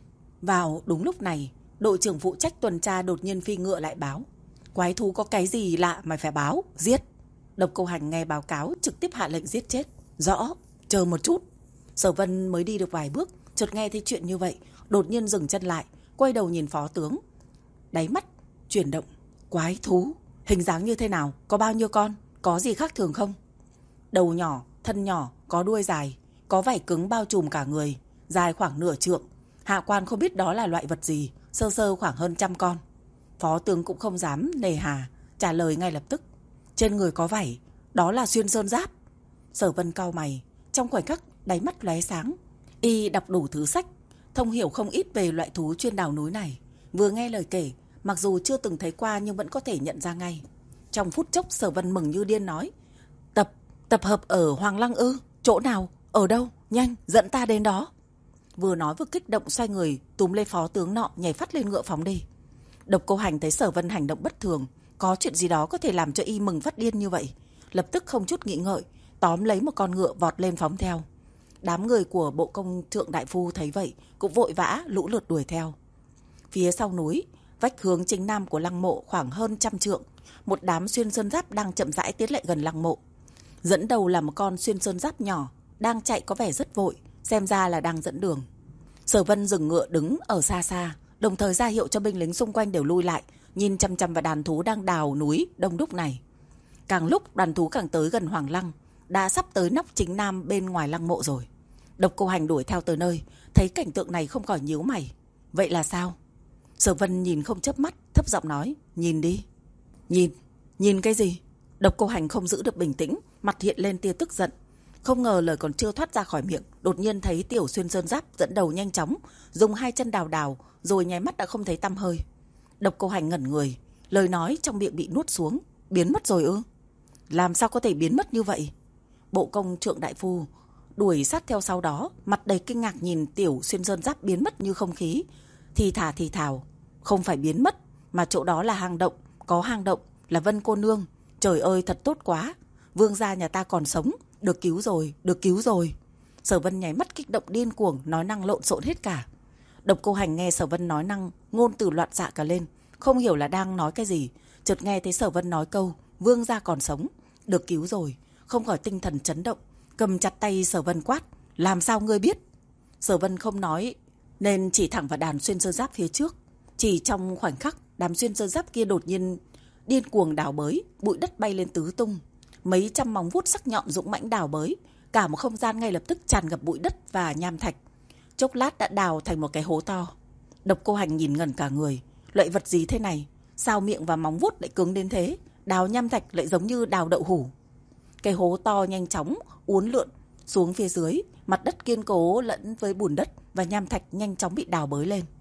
Vào đúng lúc này, đội trưởng phụ trách tuần tra đột nhiên phi ngựa lại báo: "Quái thú có cái gì lạ mày phải báo, giết!" Độc Cô Hành nghe báo cáo trực tiếp hạ lệnh giết chết. Rõ, chờ một chút. Sở Vân mới đi được vài bước, chợt nghe thấy chuyện như vậy, đột nhiên dừng chân lại, quay đầu nhìn phó tướng. Đáy mắt chuyển động. Quái thú, hình dáng như thế nào, có bao nhiêu con, có gì khác thường không? Đầu nhỏ, thân nhỏ, có đuôi dài, có vảy cứng bao trùm cả người, dài khoảng nửa trượng. Hạ quan không biết đó là loại vật gì, sơ sơ khoảng hơn trăm con. Phó tướng cũng không dám nề hà, trả lời ngay lập tức. Trên người có vảy, đó là xuyên sơn giáp. Sở Vân cau mày, trong khoảnh khắc đáy mắt lóe sáng. Y đọc đủ thứ sách, thông hiểu không ít về loại thú chuyên đào núi này. Vừa nghe lời kể, mặc dù chưa từng thấy qua nhưng vẫn có thể nhận ra ngay. Trong phút chốc Sở Vân mừng như điên nói: Tập, tập hợp ở Hoàng Lăng ư? Chỗ nào? Ở đâu? Nhanh, dẫn ta đến đó. Vừa nói vừa kích động xoay người, túm lấy phó tướng nọ nhảy phát lên ngựa phóng đi. Độc Cô Hành thấy Sở Vân hành động bất thường, có chuyện gì đó có thể làm cho y mừng phát điên như vậy, lập tức không chút nghĩ ngợi, tóm lấy một con ngựa vọt lên phóng theo. Đám người của bộ công thượng đại phu thấy vậy cũng vội vã lũ lượt đuổi theo. Phía sau núi, vách hướng chính nam của lăng mộ khoảng hơn trăm trượng, một đám xuyên sơn giáp đang chậm rãi tiến lại gần lăng mộ. Dẫn đầu là một con xuyên sơn giáp nhỏ, đang chạy có vẻ rất vội, xem ra là đang dẫn đường. Sở Vân dừng ngựa đứng ở xa xa, đồng thời ra hiệu cho binh lính xung quanh đều lui lại, nhìn chăm chăm vào đàn thú đang đào núi đông đúc này. Càng lúc đàn thú càng tới gần Hoàng Lăng, đã sắp tới nóc chính nam bên ngoài lăng mộ rồi. Độc Cô Hành đuổi theo tới nơi, thấy cảnh tượng này không khỏi nhíu mày. Vậy là sao? Sở Vân nhìn không chớp mắt, thấp giọng nói: Nhìn đi. Nhìn? Nhìn cái gì? Độc Cô Hành không giữ được bình tĩnh, mặt hiện lên tia tức giận. Không ngờ lời còn chưa thoát ra khỏi miệng, đột nhiên thấy Tiểu Xuyên Sơn Giáp dẫn đầu nhanh chóng, dùng hai chân đào đào, rồi nháy mắt đã không thấy tăm hơi. Độc Cô Hành ngẩn người, lời nói trong miệng bị nuốt xuống. Biến mất rồi ư? Làm sao có thể biến mất như vậy? Bộ công trượng đại phu đuổi sát theo sau đó, mặt đầy kinh ngạc nhìn Tiểu Xuyên Sơn Giáp biến mất như không khí, thì thả thì thào: Không phải biến mất, mà chỗ đó là hang động, có hang động, là Vân cô nương. Trời ơi thật tốt quá, vương gia nhà ta còn sống, được cứu rồi, được cứu rồi. Sở Vân nháy mắt kích động điên cuồng, nói năng lộn xộn hết cả. Độc Cô Hành nghe Sở Vân nói năng ngôn từ loạn xạ cả lên, không hiểu là đang nói cái gì. Chợt nghe thấy Sở Vân nói câu vương gia còn sống, được cứu rồi, không khỏi tinh thần chấn động, cầm chặt tay Sở Vân quát: Làm sao ngươi biết? Sở Vân không nói nên chỉ thẳng vào đàn xuyên sơn giáp phía trước. Chỉ trong khoảnh khắc, đám xuyên sơn giáp kia đột nhiên điên cuồng đào bới, bụi đất bay lên tứ tung. Mấy trăm móng vuốt sắc nhọn dũng mãnh đào bới, cả một không gian ngay lập tức tràn ngập bụi đất và nham thạch. Chốc lát đã đào thành một cái hố to. Độc Cô Hành nhìn ngẩn cả người, loại vật gì thế này? Sao miệng và móng vuốt lại cứng đến thế? Đào nham thạch lại giống như đào đậu hủ. Cái hố to nhanh chóng uốn lượn xuống phía dưới, mặt đất kiên cố lẫn với bùn đất và nham thạch nhanh chóng bị đào bới lên.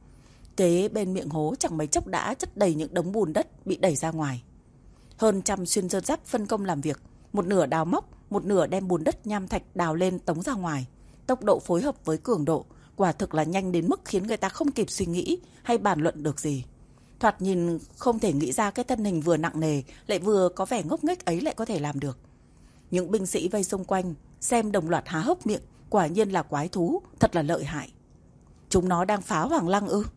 Kế bên miệng hố chẳng mấy chốc đã chất đầy những đống bùn đất bị đẩy ra ngoài. Hơn trăm xuyên sơn giáp phân công làm việc, một nửa đào móc, một nửa đem bùn đất nham thạch đào lên tống ra ngoài. Tốc độ phối hợp với cường độ quả thực là nhanh đến mức khiến người ta không kịp suy nghĩ hay bàn luận được gì. Thoạt nhìn không thể nghĩ ra cái thân hình vừa nặng nề lại vừa có vẻ ngốc nghếch ấy lại có thể làm được. Những binh sĩ vây xung quanh xem đồng loạt há hốc miệng, quả nhiên là quái thú, thật là lợi hại. Chúng nó đang phá Hoàng Lăng ư?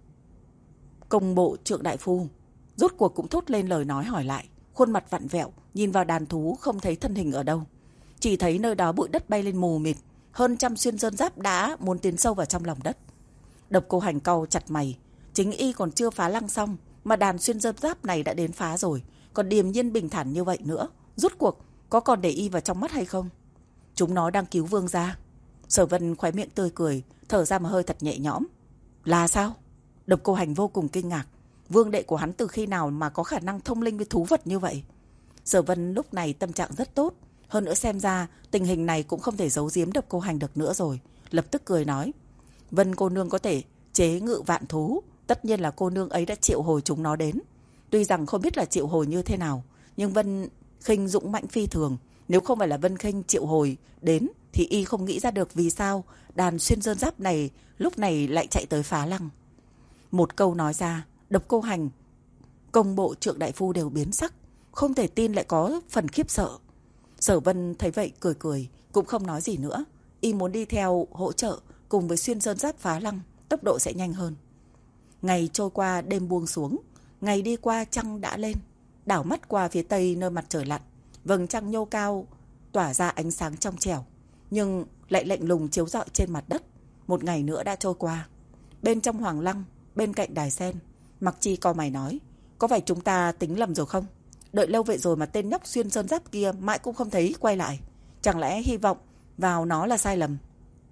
Công bộ trượng đại phu rốt cuộc cũng thốt lên lời nói hỏi lại, khuôn mặt vặn vẹo, nhìn vào đàn thú không thấy thân hình ở đâu, chỉ thấy nơi đó bụi đất bay lên mù mịt, hơn trăm xuyên sơn giáp đã muốn tiến sâu vào trong lòng đất. Độc Cô Hành cau chặt mày, chính y còn chưa phá lăng xong mà đàn xuyên sơn giáp này đã đến phá rồi, còn điềm nhiên bình thản như vậy nữa, rốt cuộc có còn để y vào trong mắt hay không? Chúng nó đang cứu vương gia. Sở Vân khóe miệng tươi cười, thở ra một hơi thật nhẹ nhõm. Là sao? Độc Cô Hành vô cùng kinh ngạc. Vương đệ của hắn từ khi nào mà có khả năng thông linh với thú vật như vậy? Sở Vân lúc này tâm trạng rất tốt. Hơn nữa xem ra tình hình này cũng không thể giấu giếm Độc Cô Hành được nữa rồi. Lập tức cười nói. Vân cô nương có thể chế ngự vạn thú. Tất nhiên là cô nương ấy đã triệu hồi chúng nó đến. Tuy rằng không biết là triệu hồi như thế nào, nhưng Vân Khinh dũng mãnh phi thường. Nếu không phải là Vân Khinh triệu hồi đến thì y không nghĩ ra được vì sao đàn xuyên sơn giáp này lúc này lại chạy tới phá lăng. Một câu nói ra, Độc Cô Hành, công bộ Trượng đại phu đều biến sắc, không thể tin lại có phần khiếp sợ. Sở Vân thấy vậy cười cười, cũng không nói gì nữa. Y muốn đi theo hỗ trợ cùng với xuyên sơn giáp phá lăng, tốc độ sẽ nhanh hơn. Ngày trôi qua đêm buông xuống, ngày đi qua trăng đã lên. Đảo mắt qua phía tây nơi mặt trời lặn, vầng trăng nhô cao tỏa ra ánh sáng trong trẻo, nhưng lại lạnh lùng chiếu rọi trên mặt đất. Một ngày nữa đã trôi qua. Bên trong hoàng lăng, bên cạnh đài sen, Mặc Chi cau mày nói, có phải chúng ta tính lầm rồi không? Đợi lâu vậy rồi mà tên nhóc xuyên sơn giáp kia mãi cũng không thấy quay lại. Chẳng lẽ hy vọng vào nó là sai lầm?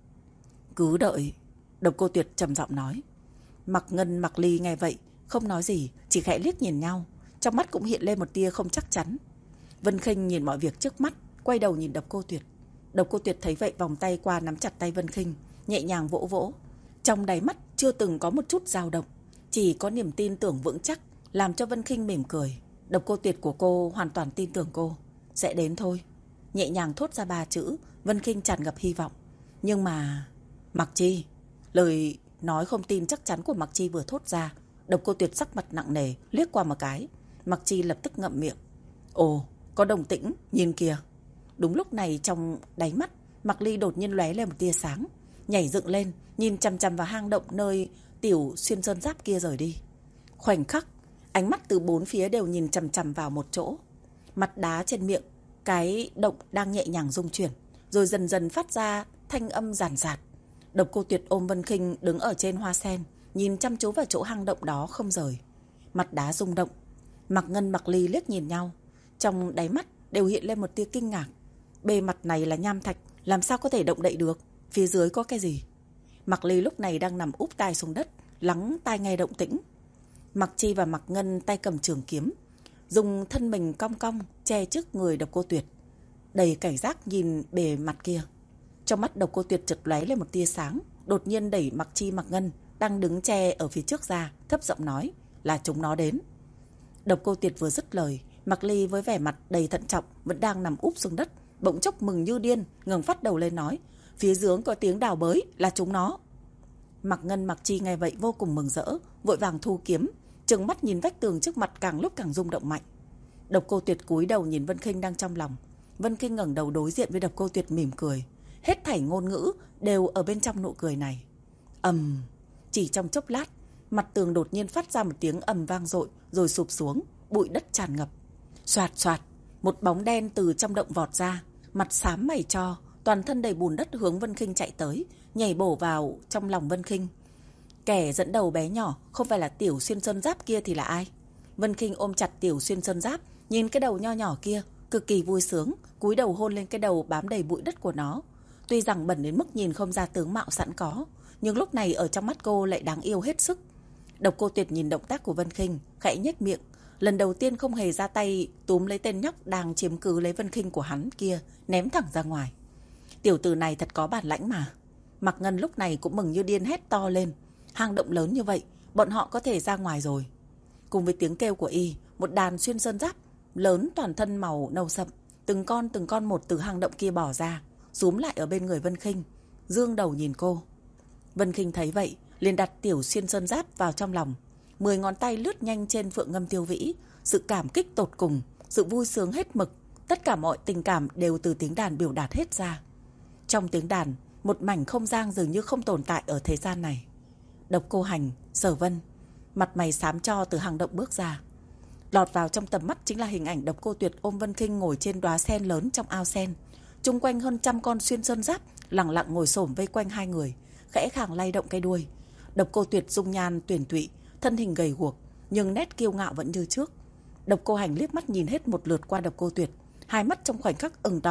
Cứ đợi. Độc Cô Tuyệt trầm giọng nói. Mặc Ngân, Mặc Ly nghe vậy không nói gì, chỉ khẽ liếc nhìn nhau, trong mắt cũng hiện lên một tia không chắc chắn. Vân Khinh nhìn mọi việc trước mắt, quay đầu nhìn Độc Cô Tuyệt. Độc Cô Tuyệt thấy vậy vòng tay qua nắm chặt tay Vân Khinh, nhẹ nhàng vỗ vỗ. Trong đáy mắt chưa từng có một chút dao động, chỉ có niềm tin tưởng vững chắc, làm cho Vân Khinh mỉm cười. Độc Cô Tuyệt của cô hoàn toàn tin tưởng cô. Sẽ đến thôi. Nhẹ nhàng thốt ra ba chữ, Vân Khinh tràn ngập hy vọng. Nhưng mà... Mặc Chi. Lời nói không tin chắc chắn của Mặc Chi vừa thốt ra, Độc Cô Tuyệt sắc mặt nặng nề, liếc qua một cái. Mặc Chi lập tức ngậm miệng. Ồ, có đồng tĩnh, nhìn kìa. Đúng lúc này trong đáy mắt Mặc Ly đột nhiên lóe lên một tia sáng, nhảy dựng lên, nhìn chằm chằm vào hang động nơi tiểu xuyên sơn giáp kia rời đi. Khoảnh khắc, ánh mắt từ bốn phía đều nhìn chằm chằm vào một chỗ. Mặt đá trên miệng cái động đang nhẹ nhàng rung chuyển, rồi dần dần phát ra thanh âm ràn rạt. Độc Cô Tuyệt ôm Vân Khinh đứng ở trên hoa sen, nhìn chăm chú vào chỗ hang động đó không rời. Mặt đá rung động. Mặc Ngân, Mặc Ly liếc nhìn nhau, trong đáy mắt đều hiện lên một tia kinh ngạc. Bề mặt này là nham thạch, làm sao có thể động đậy được? Phía dưới có cái gì? Mặc Ly lúc này đang nằm úp tai xuống đất, lắng tai nghe động tĩnh. Mặc Chi và Mặc Ngân tay cầm trường kiếm, dùng thân mình cong cong che trước người Độc Cô Tuyệt, đầy cảnh giác nhìn bề mặt kia. Trong mắt Độc Cô Tuyệt chợt lóe lên một tia sáng, đột nhiên đẩy Mặc Chi, Mặc Ngân đang đứng che ở phía trước ra, thấp giọng nói, là chúng nó đến. Độc Cô Tuyệt vừa dứt lời, Mặc Ly với vẻ mặt đầy thận trọng vẫn đang nằm úp xuống đất, bỗng chốc mừng như điên, ngẩng phát đầu lên nói, phía dưới có tiếng đào bới, là chúng nó. Mặc Ngân, Mặc Chi nghe vậy vô cùng mừng rỡ, vội vàng thu kiếm, trừng mắt nhìn vách tường trước mặt càng lúc càng rung động mạnh. Độc Cô Tuyệt cúi đầu nhìn Vân Khinh đang trong lòng. Vân Khinh ngẩng đầu đối diện với Độc Cô Tuyệt mỉm cười, hết thảy ngôn ngữ đều ở bên trong nụ cười này. Ầm, chỉ trong chốc lát, mặt tường đột nhiên phát ra một tiếng ầm vang dội, rồi sụp xuống, bụi đất tràn ngập. Xoạt xoạt, một bóng đen từ trong động vọt ra, mặt xám mày cho, toàn thân đầy bùn đất hướng Vân Khinh chạy tới, nhảy bổ vào trong lòng Vân Khinh. Kẻ dẫn đầu bé nhỏ không phải là tiểu xuyên sơn giáp kia thì là ai? Vân Khinh ôm chặt tiểu xuyên sơn giáp, nhìn cái đầu nho nhỏ kia, cực kỳ vui sướng, cúi đầu hôn lên cái đầu bám đầy bụi đất của nó. Tuy rằng bẩn đến mức nhìn không ra tướng mạo sẵn có, nhưng lúc này ở trong mắt cô lại đáng yêu hết sức. Độc Cô Tuyệt nhìn động tác của Vân Khinh, khẽ nhếch miệng, lần đầu tiên không hề ra tay túm lấy tên nhóc đang chiếm cứ lấy Vân Khinh của hắn kia, ném thẳng ra ngoài. Tiểu tử này thật có bản lãnh mà. Mặc Ngân lúc này cũng mừng như điên hét to lên, hang động lớn như vậy, bọn họ có thể ra ngoài rồi. Cùng với tiếng kêu của y, một đàn xuyên sơn giáp lớn toàn thân màu nâu sậm, từng con từng con một từ hang động kia bỏ ra, rúm lại ở bên người Vân Khinh, dương đầu nhìn cô. Vân Khinh thấy vậy, liền đặt tiểu xuyên sơn giáp vào trong lòng, mười ngón tay lướt nhanh trên phượng ngâm tiêu vĩ, sự cảm kích tột cùng, sự vui sướng hết mực, tất cả mọi tình cảm đều từ tiếng đàn biểu đạt hết ra. Trong tiếng đàn, một mảnh không gian dường như không tồn tại ở thế gian này. Độc Cô Hành, Sở Vân, mặt mày xám cho từ hang động bước ra. Lọt vào trong tầm mắt chính là hình ảnh Độc Cô Tuyệt ôm Vân Khinh ngồi trên đóa sen lớn trong ao sen. Chung quanh hơn trăm con xuyên sơn giáp lặng lặng ngồi xổm vây quanh hai người, khẽ khàng lay động cái đuôi. Độc Cô Tuyệt dung nhan tuyển tụy, thân hình gầy guộc, nhưng nét kiêu ngạo vẫn như trước. Độc Cô Hành liếc mắt nhìn hết một lượt qua Độc Cô Tuyệt, hai mắt trong khoảnh khắc ửng đỏ,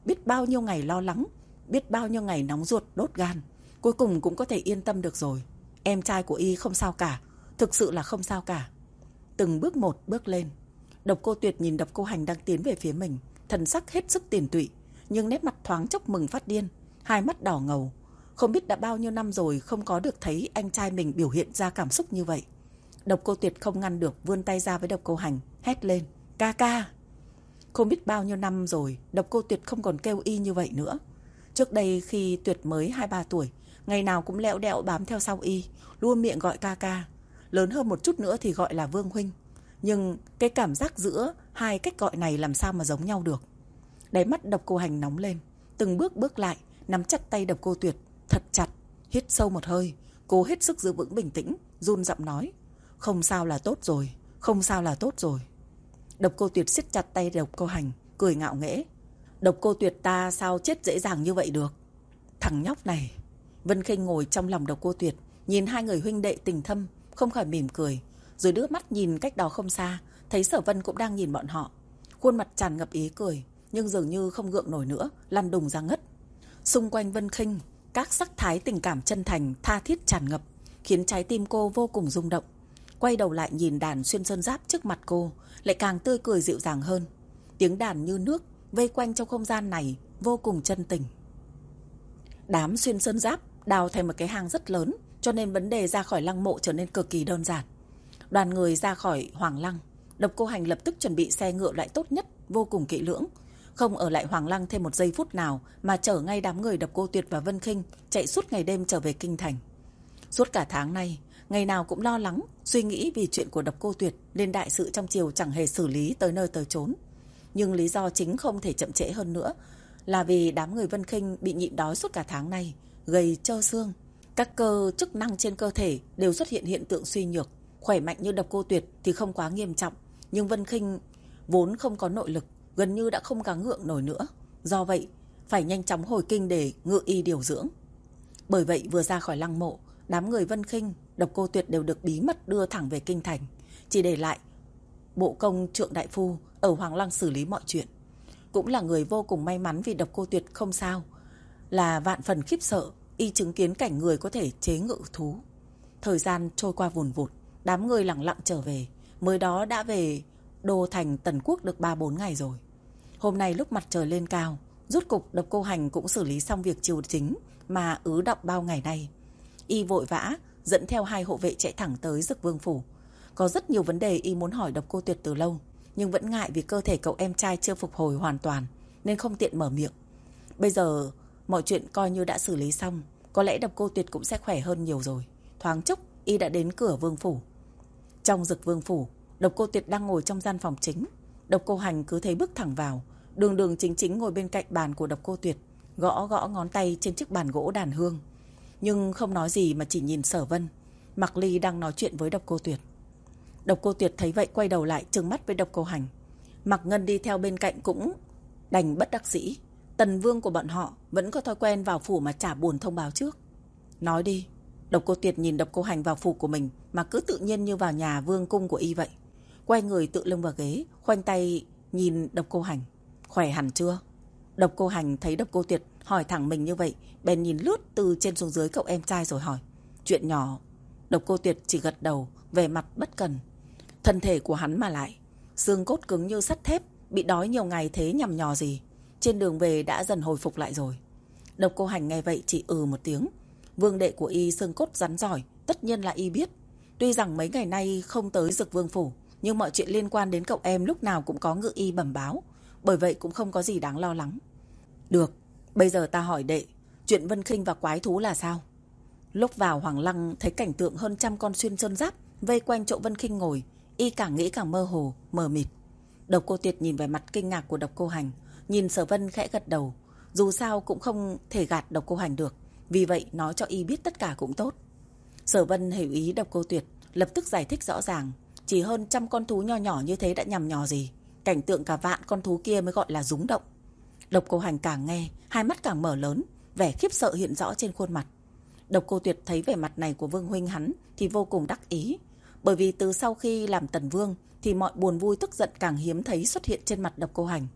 biết bao nhiêu ngày lo lắng, biết bao nhiêu ngày nóng ruột đốt gan, cuối cùng cũng có thể yên tâm được rồi. Em trai của y không sao cả, thực sự là không sao cả. Từng bước một bước lên. Độc Cô Tuyệt nhìn Độc Cô Hành đang tiến về phía mình, thần sắc hết sức tiền tụy, nhưng nét mặt thoáng chốc mừng phát điên, hai mắt đỏ ngầu. Không biết đã bao nhiêu năm rồi không có được thấy anh trai mình biểu hiện ra cảm xúc như vậy. Độc Cô Tuyệt không ngăn được, vươn tay ra với Độc Cô Hành, hét lên, ca ca. Không biết bao nhiêu năm rồi, Độc Cô Tuyệt không còn kêu y như vậy nữa. Trước đây khi Tuyệt mới hai ba tuổi, ngày nào cũng lẹo đẹo bám theo sau y, luôn miệng gọi ca ca. Lớn hơn một chút nữa thì gọi là Vương huynh. Nhưng cái cảm giác giữa hai cách gọi này làm sao mà giống nhau được. Đáy mắt Độc Cô Hành nóng lên, từng bước bước lại, nắm chặt tay Độc Cô Tuyệt thật chặt, hít sâu một hơi, cố hết sức giữ vững bình tĩnh, run giọng nói, không sao là tốt rồi, không sao là tốt rồi. Độc Cô Tuyệt siết chặt tay Độc Cô Hành, cười ngạo nghễ. Độc Cô Tuyệt ta sao chết dễ dàng như vậy được? Thằng nhóc này. Vân Khinh ngồi trong lòng Độc Cô Tuyệt, nhìn hai người huynh đệ tình thâm, không khỏi mỉm cười, rồi đưa mắt nhìn cách đó không xa, thấy Sở Vân cũng đang nhìn bọn họ. Khuôn mặt tràn ngập ý cười, nhưng dường như không gượng nổi nữa, lăn đùng ra ngất. Xung quanh Vân Khinh, các sắc thái tình cảm chân thành, tha thiết tràn ngập, khiến trái tim cô vô cùng rung động. Quay đầu lại nhìn đàn xuyên sơn giáp trước mặt cô, lại càng tươi cười dịu dàng hơn. Tiếng đàn như nước vây quanh trong không gian này, vô cùng chân tình. Đám xuyên sơn giáp đào thành một cái hang rất lớn, cho nên vấn đề ra khỏi lăng mộ trở nên cực kỳ đơn giản. Đoàn người ra khỏi Hoàng Lăng, Độc Cô Hành lập tức chuẩn bị xe ngựa loại tốt nhất, vô cùng kỹ lưỡng, không ở lại Hoàng Lăng thêm một giây phút nào, mà chở ngay đám người Độc Cô Tuyệt và Vân Khinh chạy suốt ngày đêm trở về kinh thành. Suốt cả tháng nay, ngày nào cũng lo lắng, suy nghĩ vì chuyện của Độc Cô Tuyệt, nên đại sự trong triều chẳng hề xử lý tới nơi tới chốn. Nhưng lý do chính không thể chậm trễ hơn nữa là vì đám người Vân Khinh bị nhịn đói suốt cả tháng nay, gầy trơ xương, các cơ chức năng trên cơ thể đều xuất hiện hiện tượng suy nhược. Khỏe mạnh như Độc Cô Tuyệt thì không quá nghiêm trọng, nhưng Vân Khinh vốn không có nội lực, gần như đã không gắng gượng nổi nữa. Do vậy, phải nhanh chóng hồi kinh để ngự y điều dưỡng. Bởi vậy vừa ra khỏi lăng mộ, đám người Vân Khinh, Độc Cô Tuyệt đều được bí mật đưa thẳng về kinh thành, chỉ để lại bộ công Trượng đại phu ở Hoàng Lăng xử lý mọi chuyện. Cũng là người vô cùng may mắn vì Độc Cô Tuyệt không sao, là vạn phần khiếp sợ y chứng kiến cảnh người có thể chế ngự thú. Thời gian trôi qua vùn vụt, đám người lặng lặng trở về, mới đó đã về đô thành Tần Quốc được ba bốn ngày rồi. Hôm nay lúc mặt trời lên cao, rốt cục Độc Cô Hành cũng xử lý xong việc triều chính mà ứ động bao ngày nay. Y vội vã dẫn theo hai hộ vệ chạy thẳng tới Dực Vương phủ. Có rất nhiều vấn đề y muốn hỏi Độc Cô Tuyệt từ lâu, nhưng vẫn ngại vì cơ thể cậu em trai chưa phục hồi hoàn toàn, nên không tiện mở miệng. Bây giờ mọi chuyện coi như đã xử lý xong, có lẽ Độc Cô Tuyệt cũng sẽ khỏe hơn nhiều rồi. Thoáng chốc y đã đến cửa vương phủ. Trong Dực Vương phủ, Độc Cô Tuyệt đang ngồi trong gian phòng chính. Độc Cô Hành cứ thế bước thẳng vào, đường đường chính chính ngồi bên cạnh bàn của Độc Cô Tuyệt, gõ gõ ngón tay trên chiếc bàn gỗ đàn hương, nhưng không nói gì mà chỉ nhìn Sở Vân, Mạc Ly đang nói chuyện với Độc Cô Tuyệt. Độc Cô Tuyệt thấy vậy quay đầu lại trừng mắt với Độc Cô Hành. Mạc Ngân đi theo bên cạnh cũng đành bất đắc dĩ. Tần vương của bọn họ vẫn có thói quen vào phủ mà chả buồn thông báo trước. Nói đi. Độc Cô Tuyệt nhìn Độc Cô Hành vào phủ của mình mà cứ tự nhiên như vào nhà vương cung của y vậy. Quay người tự lưng vào ghế, khoanh tay nhìn Độc Cô Hành. Khỏe hẳn chưa? Độc Cô Hành thấy Độc Cô Tuyệt hỏi thẳng mình như vậy, bèn nhìn lướt từ trên xuống dưới cậu em trai rồi hỏi. Chuyện nhỏ. Độc Cô Tuyệt chỉ gật đầu, vẻ mặt bất cần. Thân thể của hắn mà lại xương cốt cứng như sắt thép, bị đói nhiều ngày thế nhằm nhò gì. Trên đường về đã dần hồi phục lại rồi. Độc Cô Hành nghe vậy chỉ ừ một tiếng. Vương đệ của y xương cốt rắn giỏi, tất nhiên là y biết. Tuy rằng mấy ngày nay không tới Dực Vương phủ, nhưng mọi chuyện liên quan đến cậu em lúc nào cũng có ngự y bẩm báo, bởi vậy cũng không có gì đáng lo lắng. Được, bây giờ ta hỏi đệ, chuyện Vân Khinh và quái thú là sao? Lúc vào Hoàng Lăng thấy cảnh tượng hơn trăm con xuyên sơn giáp vây quanh chỗ Vân Khinh ngồi, y càng nghĩ càng mơ hồ, mờ mịt. Độc Cô Tuyệt nhìn về mặt kinh ngạc của Độc Cô Hành, nhìn Sở Vân khẽ gật đầu. Dù sao cũng không thể gạt Độc Cô Hành được, vì vậy nói cho y biết tất cả cũng tốt. Sở Vân hiểu ý Độc Cô Tuyệt, lập tức giải thích rõ ràng. Chỉ hơn trăm con thú nho nhỏ như thế đã nhằm nhò gì, cảnh tượng cả vạn con thú kia mới gọi là rúng động. Độc Cô Hành càng nghe, hai mắt càng mở lớn, vẻ khiếp sợ hiện rõ trên khuôn mặt. Độc Cô Tuyệt thấy vẻ mặt này của Vương huynh hắn thì vô cùng đắc ý, bởi vì từ sau khi làm Tần Vương thì mọi buồn vui tức giận càng hiếm thấy xuất hiện trên mặt Độc Cô Hành.